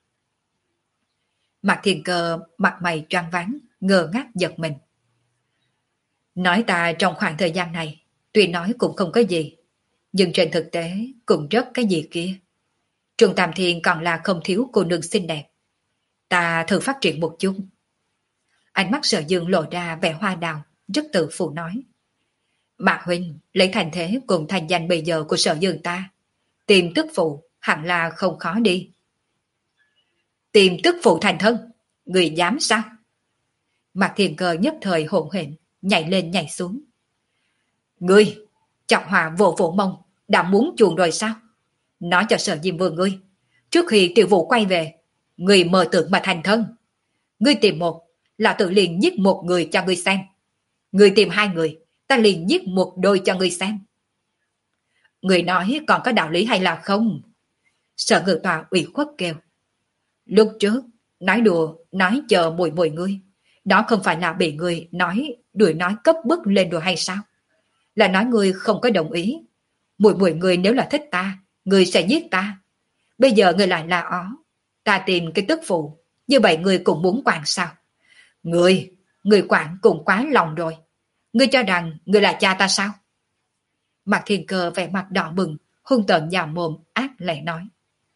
Mạc Thiên Cơ mặt mày choáng váng, ngơ ngác giật mình. Nói ta trong khoảng thời gian này, tuy nói cũng không có gì, nhưng trên thực tế cũng rất cái gì kia. Trường Tam Thiên còn là không thiếu cô nương xinh đẹp. Ta thử phát triển một chút. Ánh mắt Sở Dương lộ ra vẻ hoa đào, rất tự phụ nói. Mạc huynh, lấy thành thế cùng thành danh bây giờ của Sở Dương ta, tìm tức phụ hẳn là không khó đi. Tìm tức phụ thành thân, người dám sao? Mạc Thiên Cơ nhất thời hỗn hển, nhảy lên nhảy xuống. Ngươi, chọc hòa vô vỗ mông, đã muốn chuồn rồi sao? Nói cho Sở Diêm Vương ngươi, trước khi Tiểu Vũ quay về, ngươi mơ tưởng mà thành thân. Ngươi tìm một, là tự liền giết một người cho ngươi xem. Ngươi tìm hai người, ta liền giết một đôi cho ngươi xem. Ngươi nói còn có đạo lý hay là không? Sở Ngự Tòa ủy khuất kêu. Lúc trước, nói đùa, nói chờ mùi mùi ngươi. Đó không phải là bị ngươi nói, đuổi nói cấp bức lên đùa hay sao? Là nói ngươi không có đồng ý. Mùi mùi ngươi nếu là thích ta, ngươi sẽ giết ta. Bây giờ ngươi lại là ó. Ta tìm cái tức phụ, như vậy ngươi cũng muốn quản sao? Ngươi, ngươi quản cũng quá lòng rồi. Ngươi cho rằng ngươi là cha ta sao? Mạc Thiên Cơ vẻ mặt đỏ bừng, hung tợn vào mồm, ác lệ nói.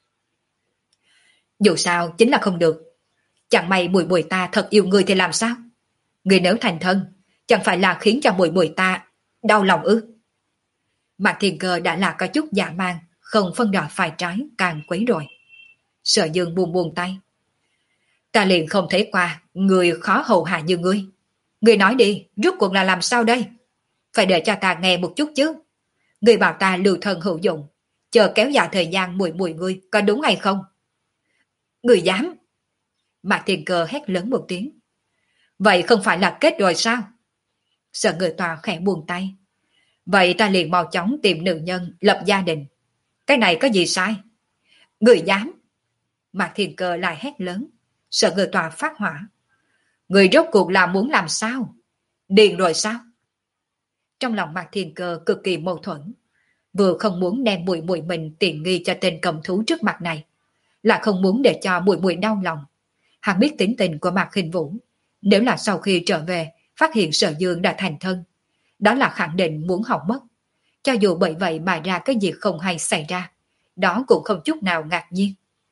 Dù sao chính là không được. Chẳng may mùi mùi ta thật yêu ngươi thì làm sao? Ngươi nếu thành thân, chẳng phải là khiến cho mùi mùi ta đau lòng ư? Mạc Thiên Cơ đã là có chút dạ man, không phân đỏ phải trái, càng quấy rồi. Sở Dương buông buông tay. Ta liền không thấy qua người khó hầu hạ như ngươi. Ngươi nói đi, rốt cuộc là làm sao đây? Phải để cho ta nghe một chút chứ. Ngươi bảo ta lưu thân hữu dụng, chờ kéo dài thời gian mùi mùi ngươi, có đúng hay không? Ngươi dám? Mạc Thiên Cơ hét lớn một tiếng. Vậy không phải là kết rồi sao? Sở Người Tòa khẽ buông tay. Vậy ta liền mau chóng tìm nữ nhân, lập gia đình. Cái này có gì sai? Ngươi dám? Mạc Thiên Cơ lại hét lớn. Sở Người Tòa phát hỏa. Người rốt cuộc là muốn làm sao? Điên rồi sao? Trong lòng Mạc Thiên Cơ cực kỳ mâu thuẫn. Vừa không muốn đem mùi mùi mình tiện nghi cho tên cầm thú trước mặt này, là không muốn để cho mùi mùi đau lòng. Hắn biết tính tình của Mạc Khinh Vũ. Nếu là sau khi trở về phát hiện Sở Dương đã thành thân, đó là khẳng định muốn hỏng mất. Cho dù bởi vậy mà ra cái gì không hay xảy ra, đó cũng không chút nào ngạc nhiên.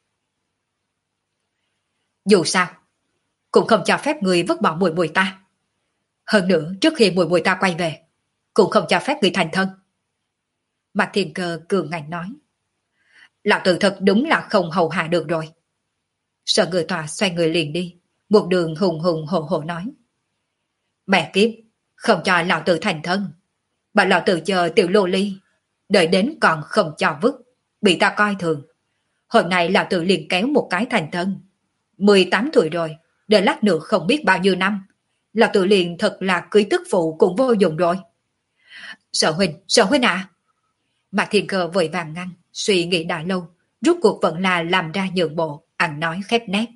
Dù sao, cũng không cho phép người vứt bỏ mùi mùi ta. Hơn nữa, trước khi mùi mùi ta quay về, cũng không cho phép người thành thân. Mạc Thiên Cơ cường ngạnh nói. Lão tử thật đúng là không hầu hạ được rồi. Sở Người Tòa xoay người liền đi, một đường hùng hùng hổ hổ nói. Mẹ kiếp, không cho lão tử thành thân. Bà lão tử chờ tiểu lô ly, đợi đến còn không cho vứt, bị ta coi thường. Hôm nay lão tử liền kéo một cái thành thân. mười tám tuổi rồi, đợi lát nữa không biết bao nhiêu năm. Lão tử liền thật là cưới tức phụ cũng vô dụng rồi. Sở huynh, sở huynh à. Mạc Thiên Cơ vội vàng ngăn, suy nghĩ đã lâu, rốt cuộc vẫn là làm ra nhượng bộ, ăn nói khép nét.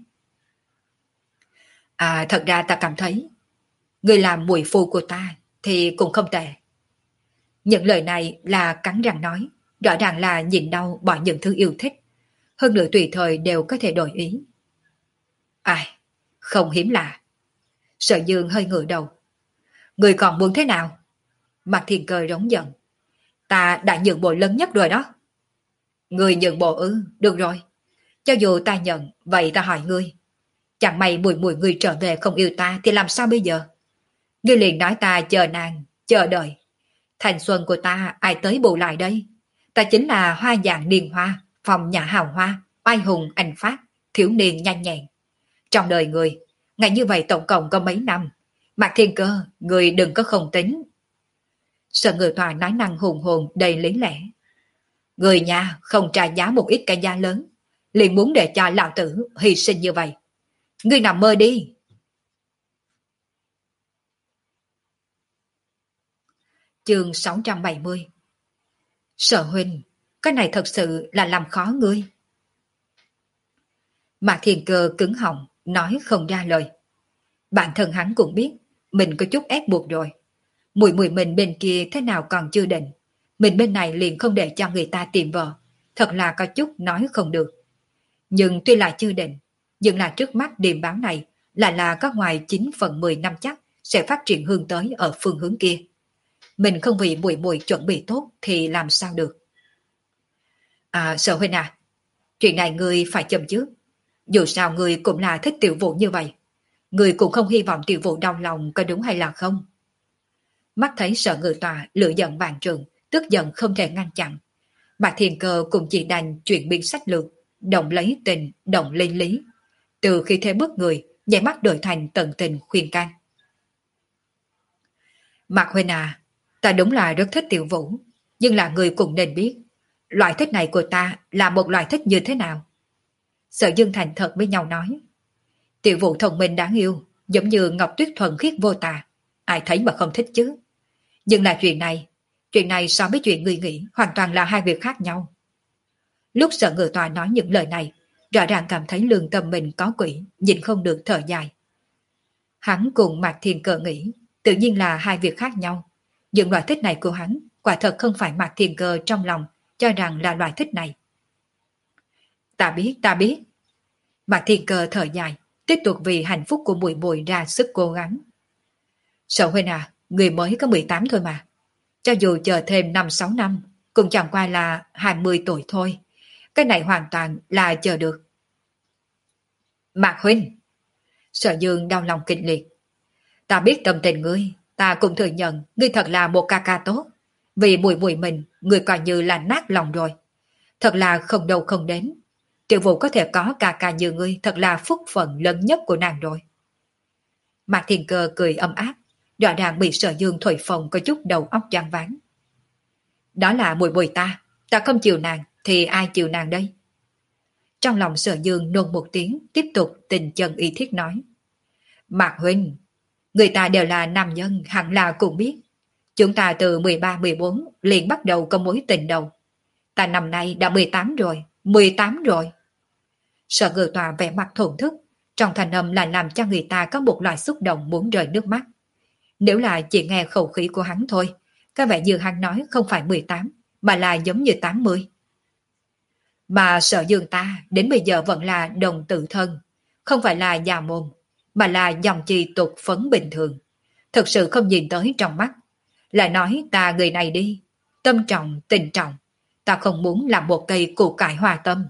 À, thật ra ta cảm thấy, người làm muội phu của ta thì cũng không tệ. Những lời này là cắn răng nói, rõ ràng là nhìn đau bỏ những thứ yêu thích, hơn nữa tùy thời đều có thể đổi ý. Ai, không hiếm lạ. Sở Dương hơi ngửa đầu. Người còn muốn thế nào? Mạc Thiên Cơ rống giận. Ta đã nhượng bộ lớn nhất rồi đó. Người nhượng bộ ư, được rồi. Cho dù ta nhận, vậy ta hỏi ngươi. Chẳng may mùi mùi ngươi trở về không yêu ta thì làm sao bây giờ? Ngươi liền nói ta chờ nàng, chờ đợi. Thành xuân của ta ai tới bù lại đây? Ta chính là hoa dạng điền hoa, phòng nhà hào hoa, oai hùng anh phát, thiếu niên nhanh nhẹn. Trong đời người, ngày như vậy tổng cộng có mấy năm. Mạc Thiên Cơ, người đừng có không tính. Sở Người Tòa nói năng hùng hồn đầy lý lẽ. Người nhà không trả giá một ít cái giá lớn, liền muốn để cho lão tử hy sinh như vậy. Ngươi nằm mơ đi. Chương sáu trăm bảy mươi. Sở huynh, cái này thật sự là làm khó ngươi. Mạc Thiên Cơ cứng họng, nói không ra lời. Bản thân hắn cũng biết, mình có chút ép buộc rồi. Mùi mùi mình bên kia thế nào còn chưa định. Mình bên này liền không để cho người ta tìm vợ. Thật là có chút nói không được. Nhưng tuy là chưa định, nhưng là trước mắt điềm báo này lại là có ngoài chín phần mười năm chắc sẽ phát triển hướng tới ở phương hướng kia. Mình không vì mùi mùi chuẩn bị tốt thì làm sao được. À, Sở huynh à, chuyện này ngươi phải chậm trước. Dù sao ngươi cũng là thích tiểu vụ như vậy. Ngươi cũng không hy vọng tiểu vụ đau lòng có đúng hay là không. Mắt thấy Sở Người Tòa lửa giận vạn trường, tức giận không thể ngăn chặn. Mạc Thiên Cơ cũng chỉ đành chuyển biến sách lược, động lấy tình, động lấy lý. Từ khi thế bước người, nhảy mắt đổi thành tận tình khuyên can. Mạc huynh à, ta đúng là rất thích tiểu vũ, nhưng là người cũng nên biết, loại thích này của ta là một loại thích như thế nào. Sở Dương thành thật với nhau nói. Tiểu vũ thông minh đáng yêu, giống như Ngọc Tuyết thuần khiết vô tà, ai thấy mà không thích chứ. Nhưng là chuyện này, chuyện này so với chuyện người nghĩ hoàn toàn là hai việc khác nhau. Lúc Sở Ngự Tòa nói những lời này, rõ ràng cảm thấy lương tâm mình có quỷ, nhìn không được thở dài. Hắn cùng Mạc Thiên Cơ nghĩ, tự nhiên là hai việc khác nhau. Nhưng loại thích này của hắn, quả thật không phải Mạc Thiên Cơ trong lòng cho rằng là loại thích này. Ta biết, ta biết. Mạc Thiên Cơ thở dài, tiếp tục vì hạnh phúc của Muội Muội ra sức cố gắng. Sở huynh à, người mới có mười tám thôi mà. Cho dù chờ thêm năm sáu năm, cũng chẳng qua là hai mươi tuổi thôi. Cái này hoàn toàn là chờ được. Mạc huynh. Sở Dương đau lòng kịch liệt. Ta biết tâm tình ngươi, ta cũng thừa nhận ngươi thật là một ca ca tốt. Vì Muội Muội mình, ngươi coi như là nát lòng rồi. Thật là không đâu không đến. Triệu Vũ có thể có ca ca như ngươi thật là phúc phận lớn nhất của nàng rồi. Mạc Thiên Cơ cười âm áp, rõ ràng bị Sở Dương thổi phồng có chút đầu óc choáng váng. Đó là Muội Muội ta, ta không chịu nàng thì ai chịu nàng đây? Trong lòng Sở Dương nôn một tiếng, tiếp tục tình chân ý thiết nói. Mạc huynh, người ta đều là nam nhân, hẳn là cũng biết. Chúng ta từ mười ba mười bốn liền bắt đầu có mối tình đầu. Ta năm nay đã mười tám rồi, mười tám rồi. Sở Ngự Tòa vẻ mặt thổn thức, trong thanh âm là làm cho người ta có một loại xúc động muốn rơi nước mắt. Nếu là chỉ nghe khẩu khí của hắn thôi, có vẻ như hắn nói không phải mười tám, mà là giống như tám mươi. Mà Sở Dương ta đến bây giờ vẫn là đồng tự thân, không phải là già mồm, mà là dòng chi tục phấn bình thường. Thực sự không nhìn tới trong mắt. Lại nói ta người này đi, tâm trọng tình trọng, ta không muốn làm một cây củ cải hòa tâm.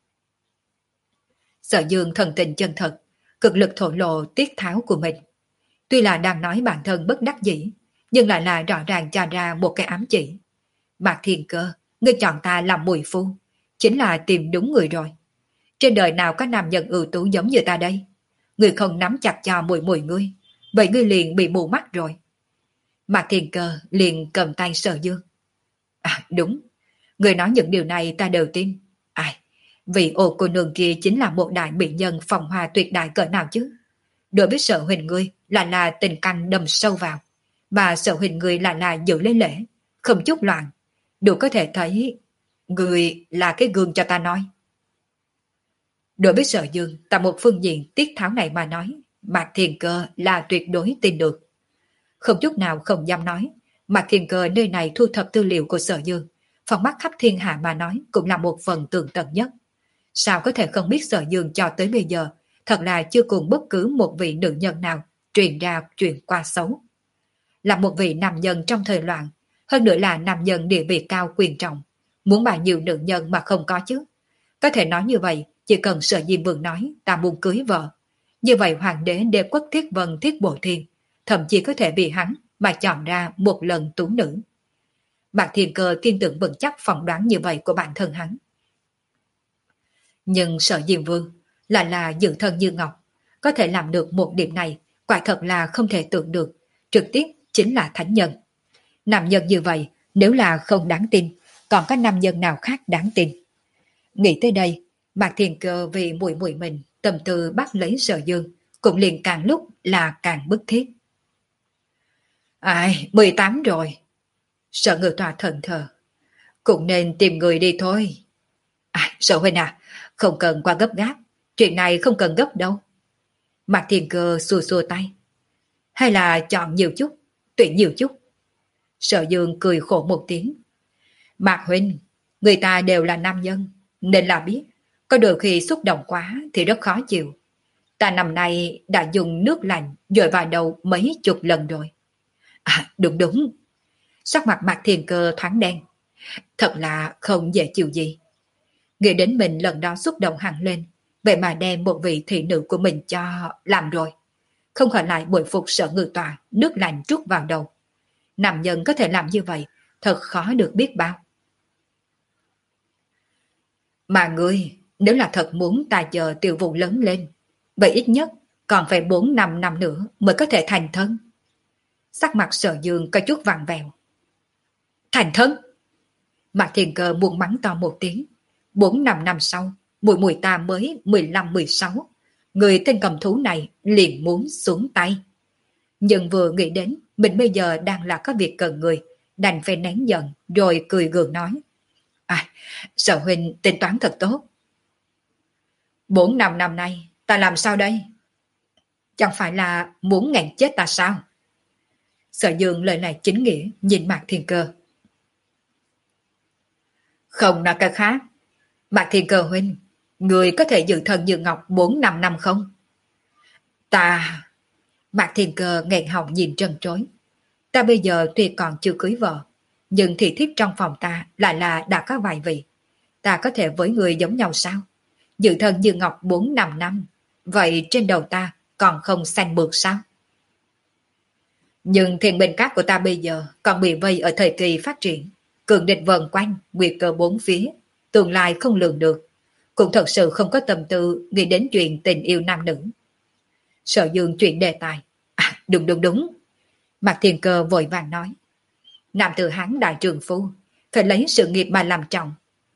Sở Dương thần tình chân thật, cực lực thổ lộ tiết tháo của mình. Tuy là đang nói bản thân bất đắc dĩ, nhưng lại là rõ ràng cho ra một cái ám chỉ. Mạc Thiên Cơ, ngươi chọn ta làm mùi phu, chính là tìm đúng người rồi. Trên đời nào có nam nhân ưu tú giống như ta đây? Ngươi không nắm chặt cho mùi mùi ngươi, vậy ngươi liền bị mù mắt rồi. Mạc Thiên Cơ liền cầm tay Sở Dương. À đúng, ngươi nói những điều này ta đều tin. Ai, vì ô cô nương kia chính là một đại mỹ nhân phong hoa tuyệt đại cỡ nào chứ? Đối với Sở huynh ngươi là là tình căn đâm sâu vào, mà Sở huynh ngươi là là giữ lấy lễ, không chút loạn. Đủ có thể thấy ngươi là cái gương cho ta nói. Đối với Sở Dương, tại một phương diện tiết tháo này mà nói, Mạc Thiên Cơ là tuyệt đối tin được. Không chút nào không dám nói, Mạc Thiên Cơ nơi này thu thập tư liệu của Sở Dương, phóng mắt khắp thiên hạ mà nói cũng là một phần tường tận nhất. Sao có thể không biết Sở Dương cho tới bây giờ, thật là chưa cùng bất cứ một vị nữ nhân nào truyền ra chuyện qua xấu. Là một vị nam nhân trong thời loạn, hơn nữa là nam nhân địa vị cao quyền trọng, muốn bao nhiêu nữ nhân mà không có chứ. Có thể nói như vậy, chỉ cần Sở Diêm Vương nói ta muốn cưới vợ. Như vậy hoàng đế Đế Quốc Thiết Vân Thiết Bộ Thiên, thậm chí có thể bị hắn mà chọn ra một lần tú nữ. Mạc Thiên Cơ tin tưởng vững chắc phỏng đoán như vậy của bản thân hắn. Nhưng Sở Diêm Vương lại là dự thân như ngọc, có thể làm được một điểm này, quả thật là không thể tưởng được, trực tiếp chính là thánh nhân. Nam nhân như vậy, nếu là không đáng tin, còn có nam nhân nào khác đáng tin? Nghĩ tới đây, Mạc Thiên Cơ vì muội muội mình tâm tư bắt lấy Sở Dương, cũng liền càng lúc là càng bức thiết. Ai, mười tám rồi. Sở Ngự Tòa thẫn thờ. Cũng nên tìm người đi thôi. À, Sở huynh à, không cần qua gấp gáp, chuyện này không cần gấp đâu. Mạc Thiên Cơ xua xua tay. Hay là chọn nhiều chút, tuyển nhiều chút. Sở Dương cười khổ một tiếng. Mạc huynh, người ta đều là nam nhân, nên là biết, có đôi khi xúc động quá thì rất khó chịu. Ta năm nay đã dùng nước lạnh dội vào đầu mấy chục lần rồi. À, đúng đúng. Sắc mặt Mạc Thiên Cơ thoáng đen. Thật là không dễ chịu gì. Nghĩ đến mình lần đó xúc động hẳn lên, vậy mà đem một vị thị nữ của mình cho làm rồi. Không khỏi lại bội phục Sở Ngự Tòa, nước lạnh trút vào đầu. Nam nhân có thể làm như vậy, thật khó được biết bao. Mà ngươi, nếu là thật muốn ta chờ Tiểu Vũ lớn lên, vậy ít nhất còn phải bốn năm năm nữa mới có thể thành thân. Sắc mặt Sở Dương có chút vàng vẹo. Thành thân? Mạc Thiên Cơ buồn mắng to một tiếng. Bốn năm năm sau, muội muội ta mới mười lăm mười sáu, người tên cầm thú này liền muốn xuống tay. Nhưng vừa nghĩ đến mình bây giờ đang là có việc cần người, đành phải nén giận rồi cười gượng nói. À, Sở huynh tính toán thật tốt. Bốn năm năm nay, ta làm sao đây? Chẳng phải là muốn ngàn chết ta sao? Sở Dương lời này chính nghĩa nhìn Mạc Thiên Cơ. Không nói cái khác. Mạc Thiên Cơ huynh, người có thể giữ thân như ngọc bốn năm năm không? Ta... Mạc Thiên Cơ nghẹn họng nhìn trân trối. Ta bây giờ tuy còn chưa cưới vợ, nhưng thị thiếp trong phòng ta lại là đã có vài vị. Ta có thể với người giống nhau sao? Giữ thân như ngọc bốn năm năm, vậy trên đầu ta còn không xanh mượt sao? Nhưng thiên binh các của ta bây giờ còn bị vây ở thời kỳ phát triển, cường địch vần quanh, nguy cơ bốn phía, tương lai không lường được, cũng thật sự không có tâm tư nghĩ đến chuyện tình yêu nam nữ. Sở Dương chuyển đề tài. À, đúng đúng đúng. Mạc Thiên Cơ vội vàng nói. Nam tử Hán đại trường phu, phải lấy sự nghiệp mà làm trọng.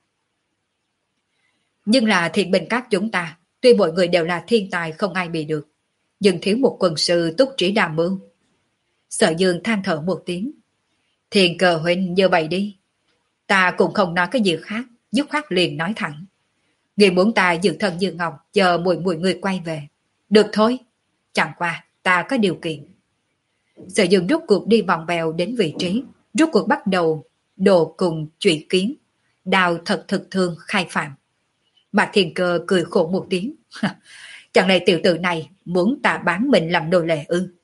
Nhưng là thiện binh các chúng ta, tuy mọi người đều là thiên tài không ai bị được, nhưng thiếu một quân sư túc trí đàm mưu. Sở Dương than thở một tiếng. Thiên Cơ huynh như vậy đi. Ta cũng không nói cái gì khác, dứt khoát liền nói thẳng. Người muốn ta giữ thân như ngọc, chờ mùi mùi người quay về. Được thôi, chẳng qua ta có điều kiện. Sở Dương rút cuộc đi vòng bèo đến vị trí, rút cuộc bắt đầu đồ cùng trụy kiến, đào thật thực thương khai phạm. Mạc Thiên Cơ cười khổ một tiếng. Chẳng lẽ tiểu tử này muốn ta bán mình làm nô lệ ư?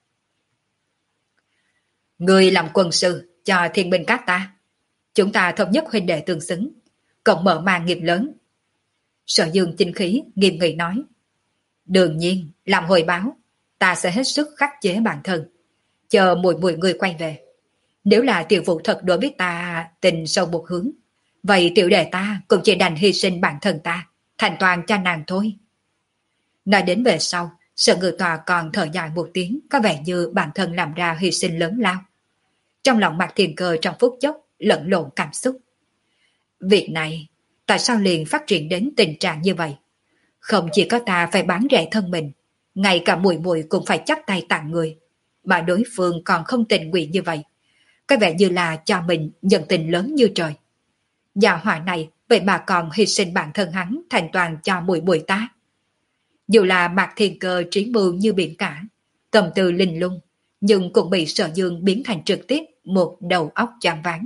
Người làm quân sư cho thiên binh các ta. Chúng ta thống nhất huynh đệ tương xứng, cộng mở màn nghiệp lớn. Sở Dương chinh khí nghiêm nghị nói. Đương nhiên, làm hồi báo, ta sẽ hết sức khắc chế bản thân, chờ mùi mùi người quay về. Nếu là tiểu vụ thật đối với ta tình sâu một hướng, vậy tiểu đệ ta cũng chỉ đành hy sinh bản thân ta, thành toàn cho nàng thôi. Nói đến về sau, Sở Ngự Tòa còn thở dài một tiếng, có vẻ như bản thân làm ra hy sinh lớn lao. Trong lòng Mạc Thiên Cơ trong phút chốc lẫn lộn cảm xúc. Việc này, tại sao liền phát triển đến tình trạng như vậy? Không chỉ có ta phải bán rẻ thân mình, ngay cả mùi mùi cũng phải chắp tay tặng người, mà đối phương còn không tình nguyện như vậy. Có vẻ như là cho mình nhận tình lớn như trời. Gia hỏa này vậy mà còn hy sinh bản thân hắn thành toàn cho mùi mùi ta. Dù là Mạc Thiên Cơ trí mưu như biển cả, tâm tư linh lung, nhưng cũng bị Sở Dương biến thành trực tiếp một đầu óc choáng váng.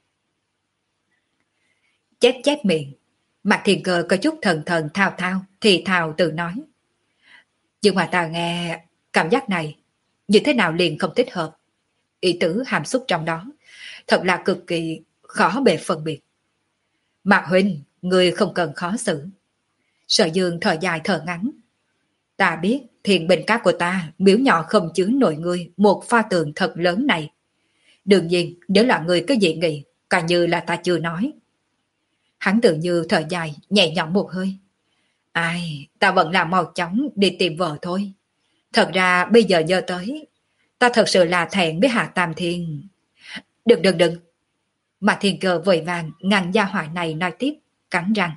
Chép chép miệng, Mạc Thiên Cơ có chút thần thần thao thao thì thào tự nói. Nhưng mà ta nghe cảm giác này như thế nào liền không thích hợp. Ý tứ hàm xúc trong đó thật là cực kỳ khó bề phân biệt. Mạc huynh, người không cần khó xử. Sở Dương thở dài thở ngắn. Ta biết thiền bình các của ta miếu nhỏ không chứa nổi ngươi một pho tượng thật lớn này. Đương nhiên nếu là người có dị nghị, coi như là ta chưa nói. Hắn tự như thở dài nhẹ nhõm một hơi. Ai, ta vẫn là mau chóng đi tìm vợ thôi. Thật ra bây giờ nhớ tới, ta thật sự là thẹn với Hạ Tam Thiên. Đừng đừng đừng. Mà Thiên Cơ vội vàng ngăn gia hỏa này nói tiếp, cắn răng.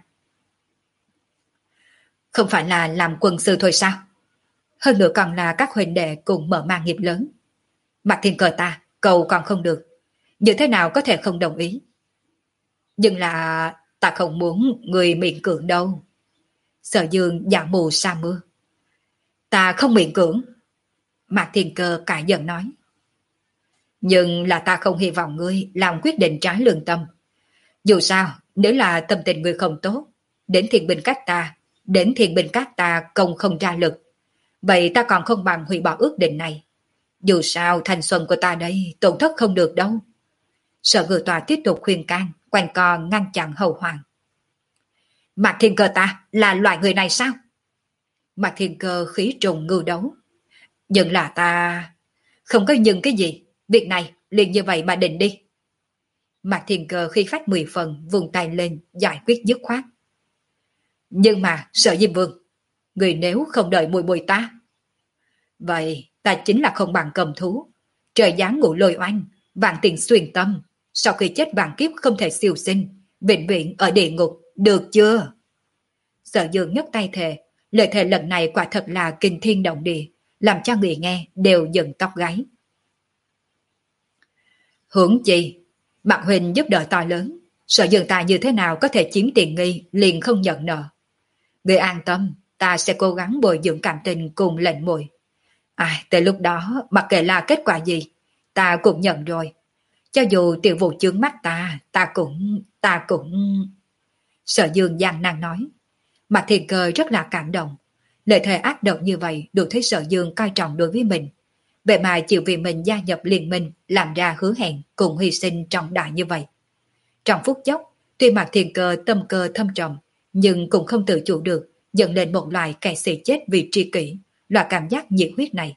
Không phải là làm quân sư thôi sao? Hơn nữa còn là các huynh đệ cùng mở màn nghiệp lớn. Mạc Thiên Cơ ta, cầu còn không được. Như thế nào có thể không đồng ý? Nhưng là ta không muốn người miễn cưỡng đâu. Sở Dương giả mù sa mưa. Ta không miễn cưỡng. Mạc Thiên Cơ cãi giận nói. Nhưng là ta không hy vọng ngươi làm quyết định trái lương tâm. Dù sao, nếu là tâm tình ngươi không tốt, đến thiên binh các ta, đến thiên binh các ta công không ra lực, vậy ta còn không bằng hủy bỏ ước định này. Dù sao thanh xuân của ta đây tổn thất không được đâu. Sở Ngự Tòa tiếp tục khuyên can, quanh co ngăn chặn Hầu Hoàng. Mạc Thiên Cơ ta là loại người này sao? Mạc Thiên Cơ khí trùng ngưu đấu. Nhưng là ta... Không có nhưng cái gì, việc này liền như vậy mà định đi. Mạc Thiên Cơ khi phát mười phần vùng tay lên giải quyết dứt khoát. Nhưng mà Sở Diêm Vương, người nếu không đợi mùi mùi ta, vậy ta chính là không bằng cầm thú. Trời giáng ngũ lôi oanh, vạn tiền xuyên tâm, sau khi chết vạn kiếp không thể siêu sinh, vĩnh viễn ở địa ngục, được chưa? Sở Dương nhấc tay thề, lời thề lần này quả thật là kinh thiên động địa, làm cho người nghe đều dựng tóc gáy. Hướng chi, Mạc huynh giúp đỡ to lớn, Sợ Dương ta như thế nào có thể chiếm tiện nghi liền không nhận nợ. Người an tâm, ta sẽ cố gắng bồi dưỡng cảm tình cùng lệnh muội. À, tới lúc đó, mặc kệ là kết quả gì, ta cũng nhận rồi. Cho dù tiểu vụ chướng mắt ta, ta cũng, ta cũng... Sở Dương gian nan nói. Mạc Thiên Cơ rất là cảm động. Lời thề ác độc như vậy đủ thấy Sở Dương coi trọng đối với mình. Vậy mà chịu vì mình gia nhập liên minh làm ra hứa hẹn cùng hy sinh trọng đại như vậy. Trong phút chốc, tuy Mạc Thiên Cơ tâm cơ thâm trầm, nhưng cũng không tự chủ được, dẫn lên một loại kẻ sĩ chết vì tri kỷ, loại cảm giác nhiệt huyết này.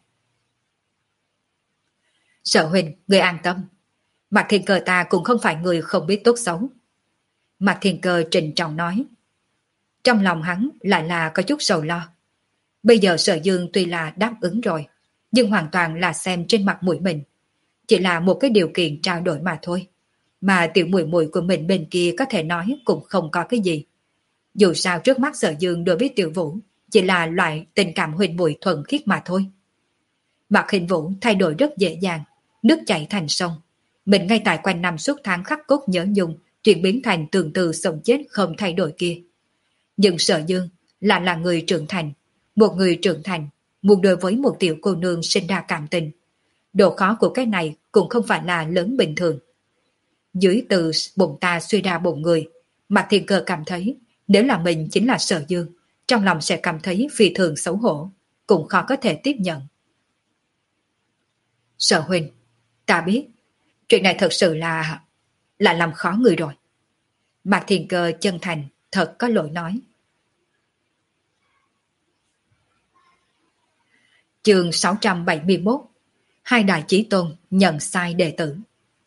Sở huynh, người an tâm. Mạc Thiên Cơ ta cũng không phải người không biết tốt xấu. Mạc Thiên Cơ trịnh trọng nói. Trong lòng hắn lại là có chút sầu lo. Bây giờ Sở Dương tuy là đáp ứng rồi, nhưng hoàn toàn là xem trên mặt mũi mình. Chỉ là một cái điều kiện trao đổi mà thôi. Mà tiểu muội muội của mình bên kia có thể nói cũng không có cái gì. Dù sao trước mắt Sở Dương đối với Tiểu Vũ chỉ là loại tình cảm huynh muội thuần khiết mà thôi. Mạc Hình Vũ thay đổi rất dễ dàng, nước chảy thành sông. Mình ngay tại quanh năm suốt tháng khắc cốt nhớ nhung, chuyển biến thành tường từ sống chết không thay đổi kia. Nhưng Sở Dương là là người trưởng thành, một người trưởng thành muốn đối với một tiểu cô nương sinh ra cảm tình. Độ khó của cái này cũng không phải là lớn bình thường. Dưới từ bụng ta suy ra bụng người, Mạc Thiên Cơ cảm thấy nếu là mình chính là Sở Dương, trong lòng sẽ cảm thấy phi thường xấu hổ, cũng khó có thể tiếp nhận. Sở huynh, ta biết, chuyện này thật sự là là làm khó người rồi. Mạc Thiên Cơ chân thành, thật có lỗi nói. Chương sáu trăm bảy mươi mốt. Hai đại chí tôn nhận sai đệ tử.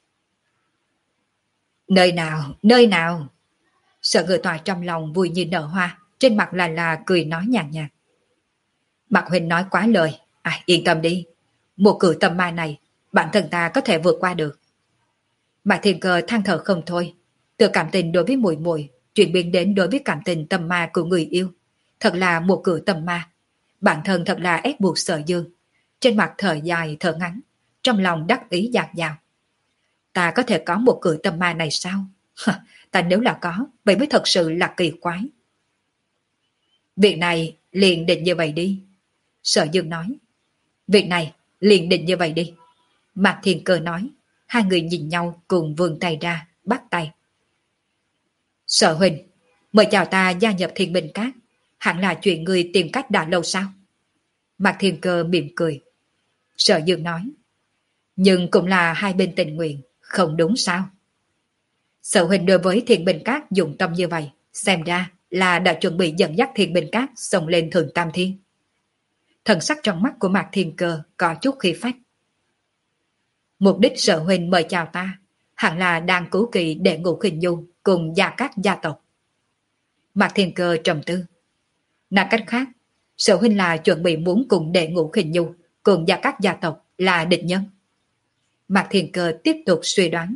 Nơi nào, nơi nào? Sợ người tòa trong lòng vui như nở hoa, trên mặt là là cười nói nhàn nhạt. Mạc huynh nói quá lời, à, yên tâm đi. Một cử tâm ma này, bản thân ta có thể vượt qua được. Mạc Thiên Cơ than thở không thôi, từ cảm tình đối với muội muội chuyển biến đến đối với cảm tình tâm ma của người yêu, thật là một cử tâm ma. Bản thân thật là ép buộc Sở Dương, trên mặt thở dài thở ngắn, trong lòng đắc ý dạt dào. Ta có thể có một cử tâm ma này sao? Ta nếu là có, vậy mới thật sự là kỳ quái. Việc này liền định như vậy đi. Sở Dương nói. Việc này liền định như vậy đi. Mạc Thiên Cơ nói. Hai người nhìn nhau cùng vươn tay ra, bắt tay. Sở huynh, mời chào ta gia nhập Thiên Bình Các. Hẳn là chuyện người tìm cách đã lâu sao? Mạc Thiên Cơ mỉm cười. Sở Dương nói. Nhưng cũng là hai bên tình nguyện, không đúng sao? Sở huynh đối với Thiên Bình Các dụng tâm như vậy, xem ra là đã chuẩn bị dẫn dắt Thiên Bình Các xông lên Thượng Tam Thiên. Thần sắc trong mắt của Mạc Thiên Cơ có chút khí phách. Mục đích Sở huynh mời chào ta, hẳn là đang cứu kỳ để Ngũ Khinh Du cùng Gia Cát gia tộc. Mạc Thiên Cơ trầm tư. Nói cách khác, Sở huynh là chuẩn bị muốn cùng để Ngũ Khinh Du cùng Gia Cát gia tộc là địch nhân. Mạc Thiên Cơ tiếp tục suy đoán.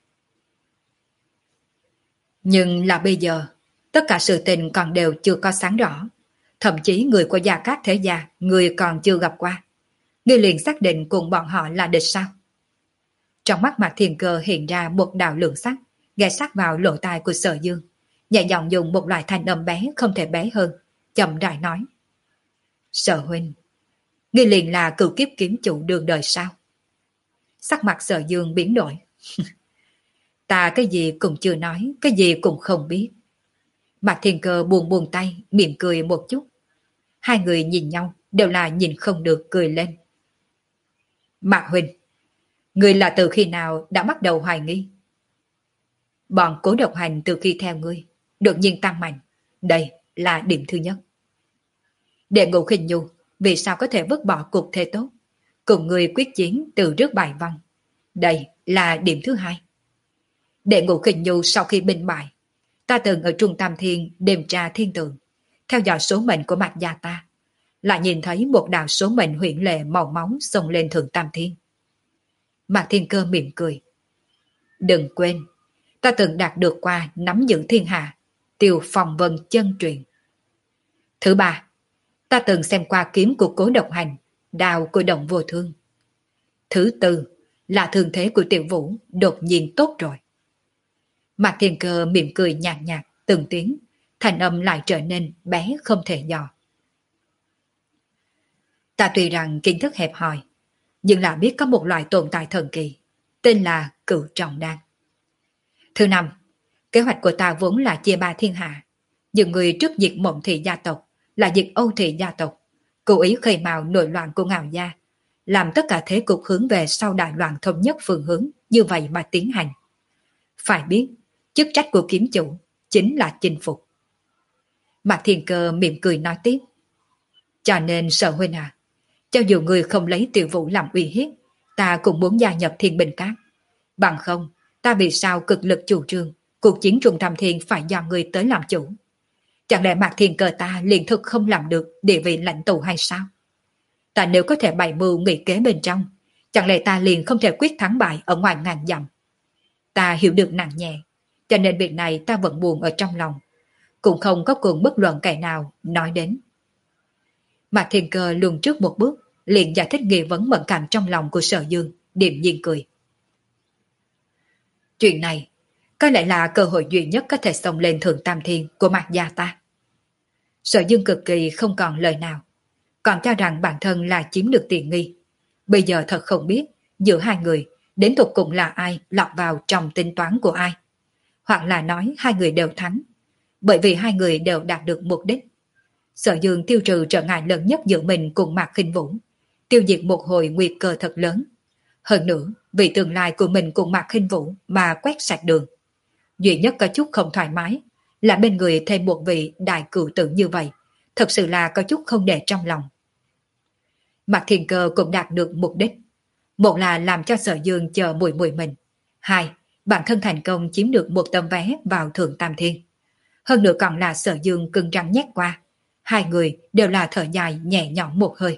Nhưng là bây giờ, tất cả sự tình còn đều chưa có sáng rõ. Thậm chí người của Gia Cát thế gia, người còn chưa gặp qua. Người liền xác định cùng bọn họ là địch sao? Trong mắt Mạc Thiên Cơ hiện ra một đạo lượng sắc, ghé sát vào lỗ tai của Sở Dương. Nhẹ giọng dùng một loại thanh âm bé không thể bé hơn, chậm rãi nói. Sở huynh, người liền là cựu kiếp kiếm chủ đường đời sao? Sắc mặt Sở Dương biến đổi. Ta cái gì cũng chưa nói, cái gì cũng không biết. Mạc Thiên Cơ buồn buồn tay, mỉm cười một chút. Hai người nhìn nhau, đều là nhìn không được cười lên. Mạc huynh, người là từ khi nào đã bắt đầu hoài nghi? Bọn Cố Độc Hành từ khi theo ngươi, đột nhiên tăng mạnh. Đây là điểm thứ nhất. Đệ Ngũ Khinh Du, vì sao có thể vứt bỏ cuộc thế tốt? Cùng người quyết chiến từ rước bài văn. Đây là điểm thứ hai. Đệ Ngũ Khinh Du sau khi binh bại, ta từng ở Trung Tam Thiên đêm tra thiên tượng, theo dõi số mệnh của Mạc gia ta, lại nhìn thấy một đạo số mệnh huyễn lệ màu máu xông lên Thượng Tam Thiên. Mạc Thiên Cơ mỉm cười. Đừng quên, ta từng đạt được qua nắm giữ thiên hạ, tiêu phòng vân chân truyền. Thứ ba, ta từng xem qua kiếm của Cố Độc Hành, đao của Động Vô Thương. Thứ tư, là thương thế của Tiểu Vũ đột nhiên tốt rồi. Mạc Thiên Cơ mỉm cười nhạt nhạt từng tiếng, thành âm lại trở nên bé không thể dò. Ta tuy rằng kiến thức hẹp hòi, nhưng là biết có một loại tồn tại thần kỳ, tên là Cửu Trọng Đan. Thứ năm, kế hoạch của ta vốn là chia ba thiên hạ, nhưng người trước diệt Mộng Thị gia tộc là diệt Âu Thị gia tộc, cố ý khơi mào nội loạn của Ngạo gia, làm tất cả thế cục hướng về sau đại loạn thống nhất phương hướng như vậy mà tiến hành. Phải biết, chức trách của kiếm chủ chính là chinh phục. Mạc Thiên Cơ mỉm cười nói tiếp. Cho nên Sở huynh à, cho dù người không lấy Tiểu Vũ làm uy hiếp, ta cũng muốn gia nhập Thiên Bình Các. Bằng không, ta vì sao cực lực chủ trương, cuộc chiến Trung Thâm Thiên phải do người tới làm chủ. Chẳng lẽ Mạc Thiên Cơ ta liền thực không làm được địa vị lãnh tụ hay sao? Ta nếu có thể bày mưu nghị kế bên trong, chẳng lẽ ta liền không thể quyết thắng bại ở ngoài ngàn dặm? Ta hiểu được nặng nhẹ, cho nên việc này ta vẫn buồn ở trong lòng, cũng không có cùng bất luận kẻ nào nói đến. Mạc Thiên Cơ lùn trước một bước, liền giải thích nghi vấn mẫn cảm trong lòng của Sở Dương, điềm nhiên cười. Chuyện này, có lẽ là cơ hội duy nhất có thể xông lên thượng tam thiên của Mạc gia ta. Sở Dương cực kỳ không còn lời nào, còn cho rằng bản thân là chiếm được tiện nghi. Bây giờ thật không biết giữa hai người đến tục cùng là ai lọt vào trong tính toán của ai. Hoặc là nói hai người đều thắng, bởi vì hai người đều đạt được mục đích. Sở Dương tiêu trừ trở ngại lớn nhất giữa mình cùng Mạc Khinh Vũ, tiêu diệt một hồi nguy cơ thật lớn. Hơn nữa, vì tương lai của mình cùng Mạc Khinh Vũ mà quét sạch đường. Duy nhất có chút không thoải mái là bên người thêm một vị đại cửu tử như vậy, thật sự là có chút không để trong lòng. Mạc Thiên Cơ cũng đạt được mục đích. Một là làm cho Sở Dương chờ mùi mùi mình. Hai, bản thân thành công chiếm được một tấm vé vào thượng tam thiên. Hơn nữa còn là Sở Dương cưng rắn nhét qua. Hai người đều là thở dài nhẹ nhõm một hơi.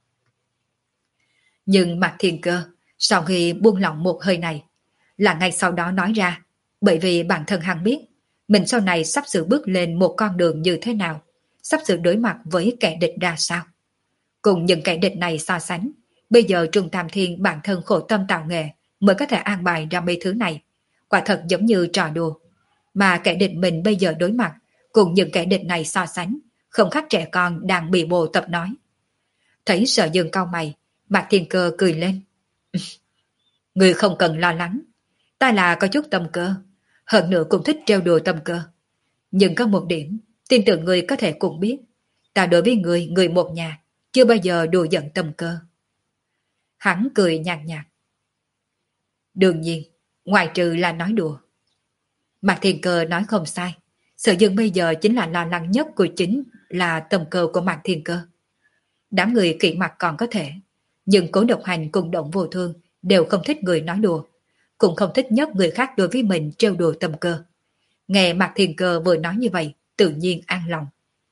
Nhưng Mạc Thiên Cơ sau khi buông lỏng một hơi này là ngay sau đó nói ra, bởi vì bản thân hắn biết mình sau này sắp sửa bước lên một con đường như thế nào, sắp sửa đối mặt với kẻ địch ra sao. Cùng những kẻ địch này so sánh, bây giờ Trung Tam Thiên bản thân khổ tâm tạo nghệ mới có thể an bài ra mấy thứ này, quả thật giống như trò đùa. Mà kẻ địch mình bây giờ đối mặt cùng những kẻ địch này so sánh, không khác trẻ con đang bị bồ tập nói. Thấy Sở Dương cau mày, Mạc Thiên Cơ cười lên. Người không cần lo lắng, ta là có chút tâm cơ, hơn nữa cũng thích trêu đùa tâm cơ. Nhưng có một điểm, tin tưởng người có thể cũng biết, ta đối với người, người một nhà, chưa bao giờ đùa giận tâm cơ. Hắn cười nhạt nhạt. Đương nhiên, ngoài trừ là nói đùa. Mạc Thiên Cơ nói không sai, Sở Dương bây giờ chính là lo lắng nhất của chính là tâm cơ của Mạc Thiên Cơ. Đám người kỵ mặt còn có thể, nhưng Cố Độc Hành cùng Động Vô Thương đều không thích người nói đùa, cũng không thích nhất người khác đối với mình trêu đùa tâm cơ. Nghe Mạc Thiên Cơ vừa nói như vậy, tự nhiên an lòng.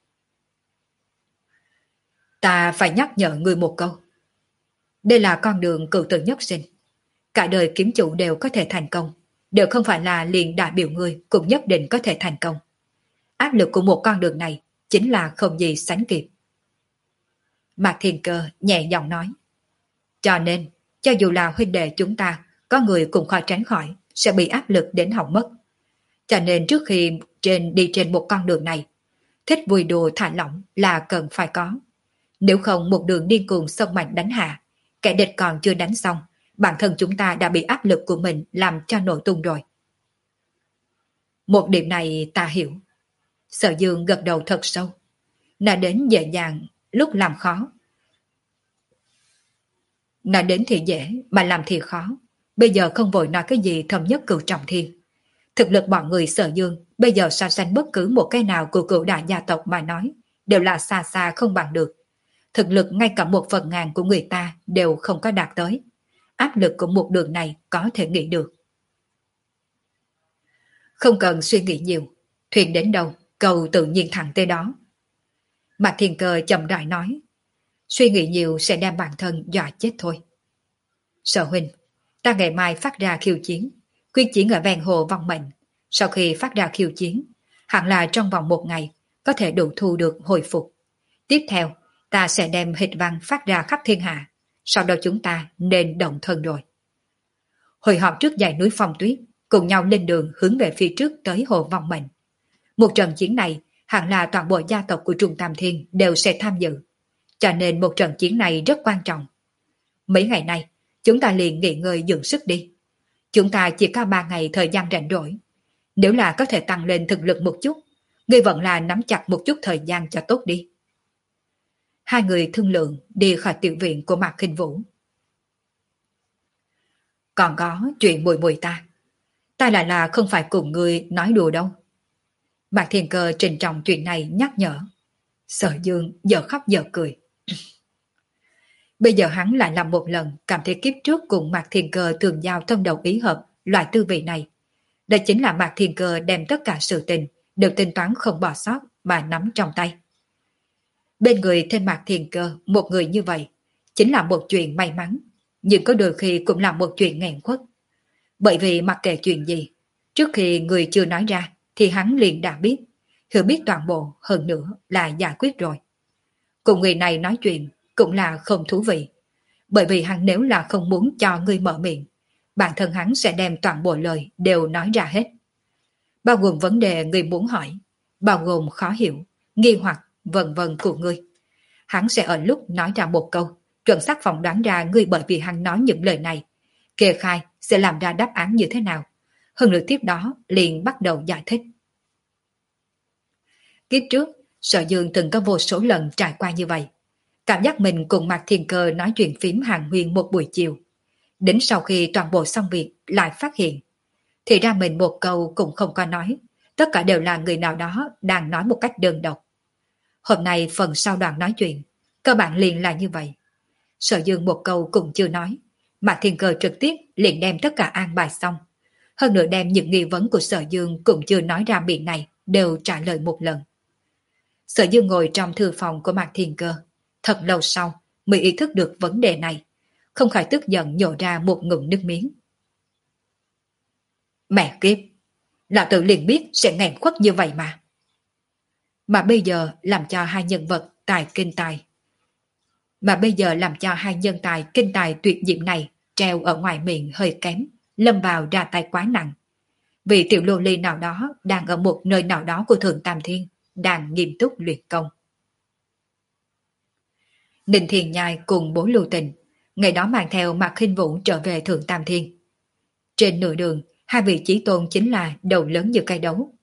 Ta phải nhắc nhở người một câu. Đây là con đường cửu tử nhất sinh. Cả đời kiếm chủ đều có thể thành công, đều không phải là liền đại biểu người cũng nhất định có thể thành công. Áp lực của một con đường này chính là không gì sánh kịp. Mạc Thiên Cơ nhẹ giọng nói. Cho nên, cho dù là huynh đệ chúng ta, có người cũng khó tránh khỏi, sẽ bị áp lực đến hỏng mất. Cho nên trước khi trên đi trên một con đường này, thích vui đùa thả lỏng là cần phải có. Nếu không một đường điên cuồng sông mạnh đánh hạ, kẻ địch còn chưa đánh xong, bản thân chúng ta đã bị áp lực của mình làm cho nổ tung rồi. Một điểm này ta hiểu. Sở Dương gật đầu thật sâu. Nói đến dễ dàng, lúc làm khó. Nói đến thì dễ, mà làm thì khó. Bây giờ không vội nói cái gì thầm nhất cửu trọng thiên. Thực lực bọn người Sở Dương bây giờ so sánh bất cứ một cái nào của cửu đại gia tộc mà nói đều là xa xa không bằng được. Thực lực ngay cả một phần ngàn của người ta đều không có đạt tới. Áp lực của một đường này có thể nghĩ được. Không cần suy nghĩ nhiều, thuyền đến đâu, cầu tự nhiên thẳng tới đó. Mạc Thiên Cơ chậm rãi nói, suy nghĩ nhiều sẽ đem bản thân dọa chết thôi. Sở huynh, ta ngày mai phát ra khiêu chiến, quyết chiến ở ven hồ vong mệnh. Sau khi phát ra khiêu chiến, hẳn là trong vòng một ngày có thể đủ thu được hồi phục. Tiếp theo, ta sẽ đem hịch văn phát ra khắp thiên hạ, sau đó chúng ta nên động thân rồi. Hồi họp trước dãy núi phong tuyết, cùng nhau lên đường hướng về phía trước tới hồ vong mệnh. Một trận chiến này hẳn là toàn bộ gia tộc của Trung Tam Thiên đều sẽ tham dự, cho nên một trận chiến này rất quan trọng. Mấy ngày nay, chúng ta liền nghỉ ngơi dưỡng sức đi. Chúng ta chỉ có ba ngày thời gian rảnh rỗi. Nếu là có thể tăng lên thực lực một chút, ngươi vẫn là nắm chặt một chút thời gian cho tốt đi. Hai người thương lượng đi khỏi tiểu viện của Mạc Khinh Vũ. Còn có chuyện mùi mùi ta. Ta lại là không phải cùng ngươi nói đùa đâu. Mạc Thiên Cơ trình trọng chuyện này nhắc nhở. Sở Dương giờ khóc giờ cười. Bây giờ hắn lại làm một lần cảm thấy kiếp trước cùng Mạc Thiên Cơ thường giao thân đầu ý hợp loại tư vị này. Đó chính là Mạc Thiên Cơ đem tất cả sự tình đều tính toán không bỏ sót mà nắm trong tay. Bên người thêm Mạc Thiên Cơ một người như vậy chính là một chuyện may mắn, nhưng có đôi khi cũng là một chuyện nghẹn khuất. Bởi vì mặc kệ chuyện gì, trước khi người chưa nói ra thì hắn liền đã biết, hiểu biết toàn bộ, hơn nữa là giải quyết rồi. Cùng người này nói chuyện cũng là không thú vị, bởi vì hắn nếu là không muốn cho người mở miệng, bản thân hắn sẽ đem toàn bộ lời đều nói ra hết. Bao gồm vấn đề người muốn hỏi, bao gồm khó hiểu, nghi hoặc, vân vân của ngươi. Hắn sẽ ở lúc nói ra một câu, chuẩn xác phỏng đoán ra ngươi bởi vì hắn nói những lời này, kê khai sẽ làm ra đáp án như thế nào. Hơn nữa tiếp đó liền bắt đầu giải thích. Kiếp trước, Sở Dương từng có vô số lần trải qua như vậy. Cảm giác mình cùng Mạc Thiên Cơ nói chuyện phím hàng huyên một buổi chiều. Đến sau khi toàn bộ xong việc lại phát hiện. Thì ra mình một câu cũng không có nói. Tất cả đều là người nào đó đang nói một cách đơn độc. Hôm nay phần sau đoạn nói chuyện, cơ bản liền là như vậy. Sở Dương một câu cũng chưa nói. Mạc Thiên Cơ trực tiếp liền đem tất cả an bài xong. Hơn nữa đem những nghi vấn của Sở Dương cũng chưa nói ra miệng này đều trả lời một lần. Sở Dương ngồi trong thư phòng của Mạc Thiên Cơ. Thật lâu sau mới ý thức được vấn đề này. Không khỏi tức giận nhổ ra một ngụm nước miếng. Mẹ kiếp! Lão tử liền biết sẽ nghẹn khuất như vậy mà. Mà bây giờ làm cho hai nhân vật tài kinh tài. Mà bây giờ làm cho hai nhân tài kinh tài tuyệt diệm này treo ở ngoài miệng hơi kém, lâm vào ra tay quá nặng. Vì tiểu lô ly nào đó đang ở một nơi nào đó của Thượng Tam Thiên, đang nghiêm túc luyện công. Ninh Thiền Nhai cùng bố Lưu Tình, ngày đó mang theo Mạc Khinh Vũ trở về Thượng Tam Thiên. Trên nửa đường, hai vị chí tôn chính là đầu lớn như cây đấu.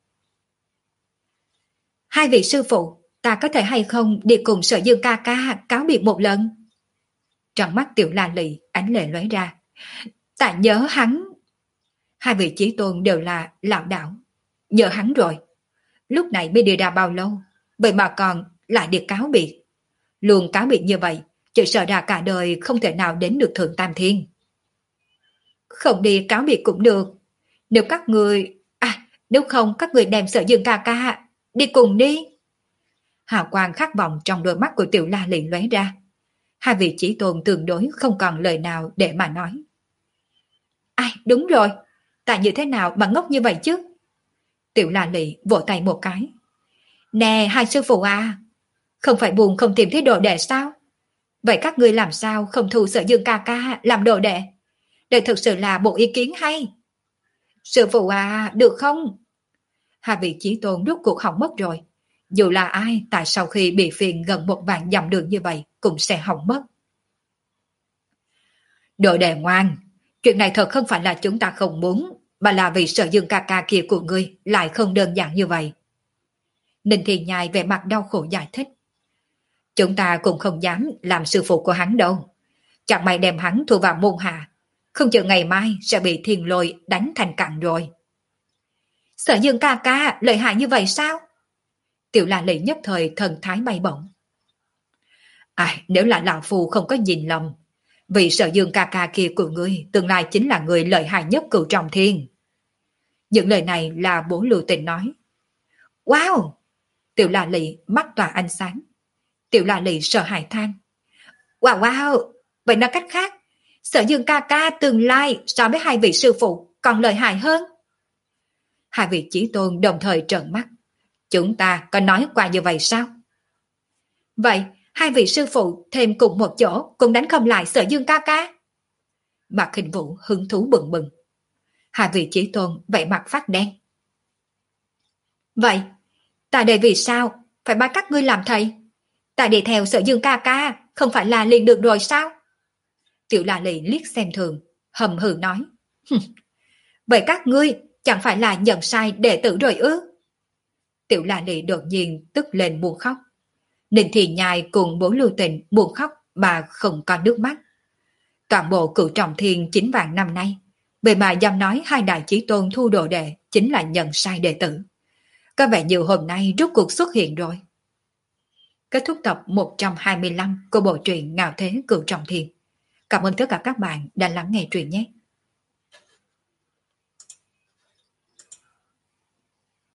Hai vị sư phụ, ta có thể hay không đi cùng Sở Dương ca ca cáo biệt một lần? Trong mắt Tiểu La Lị ánh lệ lóe ra. Ta nhớ hắn. Hai vị chí tôn đều là lão đảo. Nhớ hắn rồi. Lúc này mới đi ra bao lâu, vậy mà còn lại đi cáo biệt. Luôn cáo biệt như vậy, chỉ sợ ra cả đời không thể nào đến được Thượng Tam Thiên. Không đi cáo biệt cũng được. Nếu các người... À, nếu không các người đem Sở Dương ca ca đi cùng đi. Hào quang khát vọng trong đôi mắt của Tiểu La Lị lóe ra. Hai vị chí tôn tương đối không còn lời nào để mà nói. Ai, đúng rồi, tại như thế nào mà ngốc như vậy chứ? Tiểu La Lị vỗ tay một cái. Nè hai sư phụ à, không phải buồn không tìm thấy đồ đệ sao? Vậy các ngươi làm sao không thu Sở Dương ca ca làm đồ đệ? Đây thực sự là một ý kiến hay. Sư phụ à, được không? Hai vị chí tôn rốt cuộc hỏng mất rồi. Dù là ai, tại sau khi bị phiền gần một vạn dặm đường như vậy cũng sẽ hỏng mất. Đồ đệ ngoan, chuyện này thật không phải là chúng ta không muốn, mà là vì Sở Dương ca ca kia của ngươi lại không đơn giản như vậy. Ninh Thiên Nhai vẻ mặt đau khổ giải thích. Chúng ta cũng không dám làm sư phụ của hắn đâu. Chẳng may đem hắn thu vào môn hạ, không chừng ngày mai sẽ bị thiên lôi đánh thành cặn rồi. Sở Dương ca ca lợi hại như vậy sao? Tiểu La Lị nhất thời thần thái bay bổng. Ai, nếu là lão phu không có nhìn lầm, vì Sở Dương ca ca kia của ngươi tương lai chính là người lợi hại nhất cửu trọng thiên. Những lời này là bố Lưu Tình nói. Wow! Tiểu La Lị mắt tỏa ánh sáng. Tiểu La Lị sợ hãi than. Wow wow! Vậy nói cách khác, Sở Dương ca ca tương lai so với hai vị sư phụ còn lợi hại hơn. Hai vị chí tôn đồng thời trợn mắt. Chúng ta có nói qua như vậy sao? Vậy, hai vị sư phụ thêm cùng một chỗ cũng đánh không lại Sở Dương ca ca. Mạc Khinh Vũ hứng thú bừng bừng. Hai vị chí tôn vậy mặt phát đen. Vậy, tại đây vì sao phải bắt các ngươi làm thầy? Tại đi theo Sở Dương ca ca, không phải là liền được rồi sao? Tiểu La Lị liếc xem thường, hầm hừ nói. Vậy các ngươi chẳng phải là nhận sai đệ tử rồi ư? Tiểu La Lị đột nhiên tức lên muốn khóc. Ninh Thì Nhai cùng Bố Lưu Tình muốn khóc mà không có nước mắt. Toàn bộ cửu trọng thiên chín vạn năm nay, vậy mà dám nói hai đại chí tôn thu đồ đệ chính là nhận sai đệ tử. Có vẻ như hôm nay rốt cuộc xuất hiện rồi. Kết thúc tập một trăm hai mươi lăm của bộ truyện Ngạo Thế Cửu Trọng Thiên. Cảm ơn tất cả các bạn đã lắng nghe truyện nhé.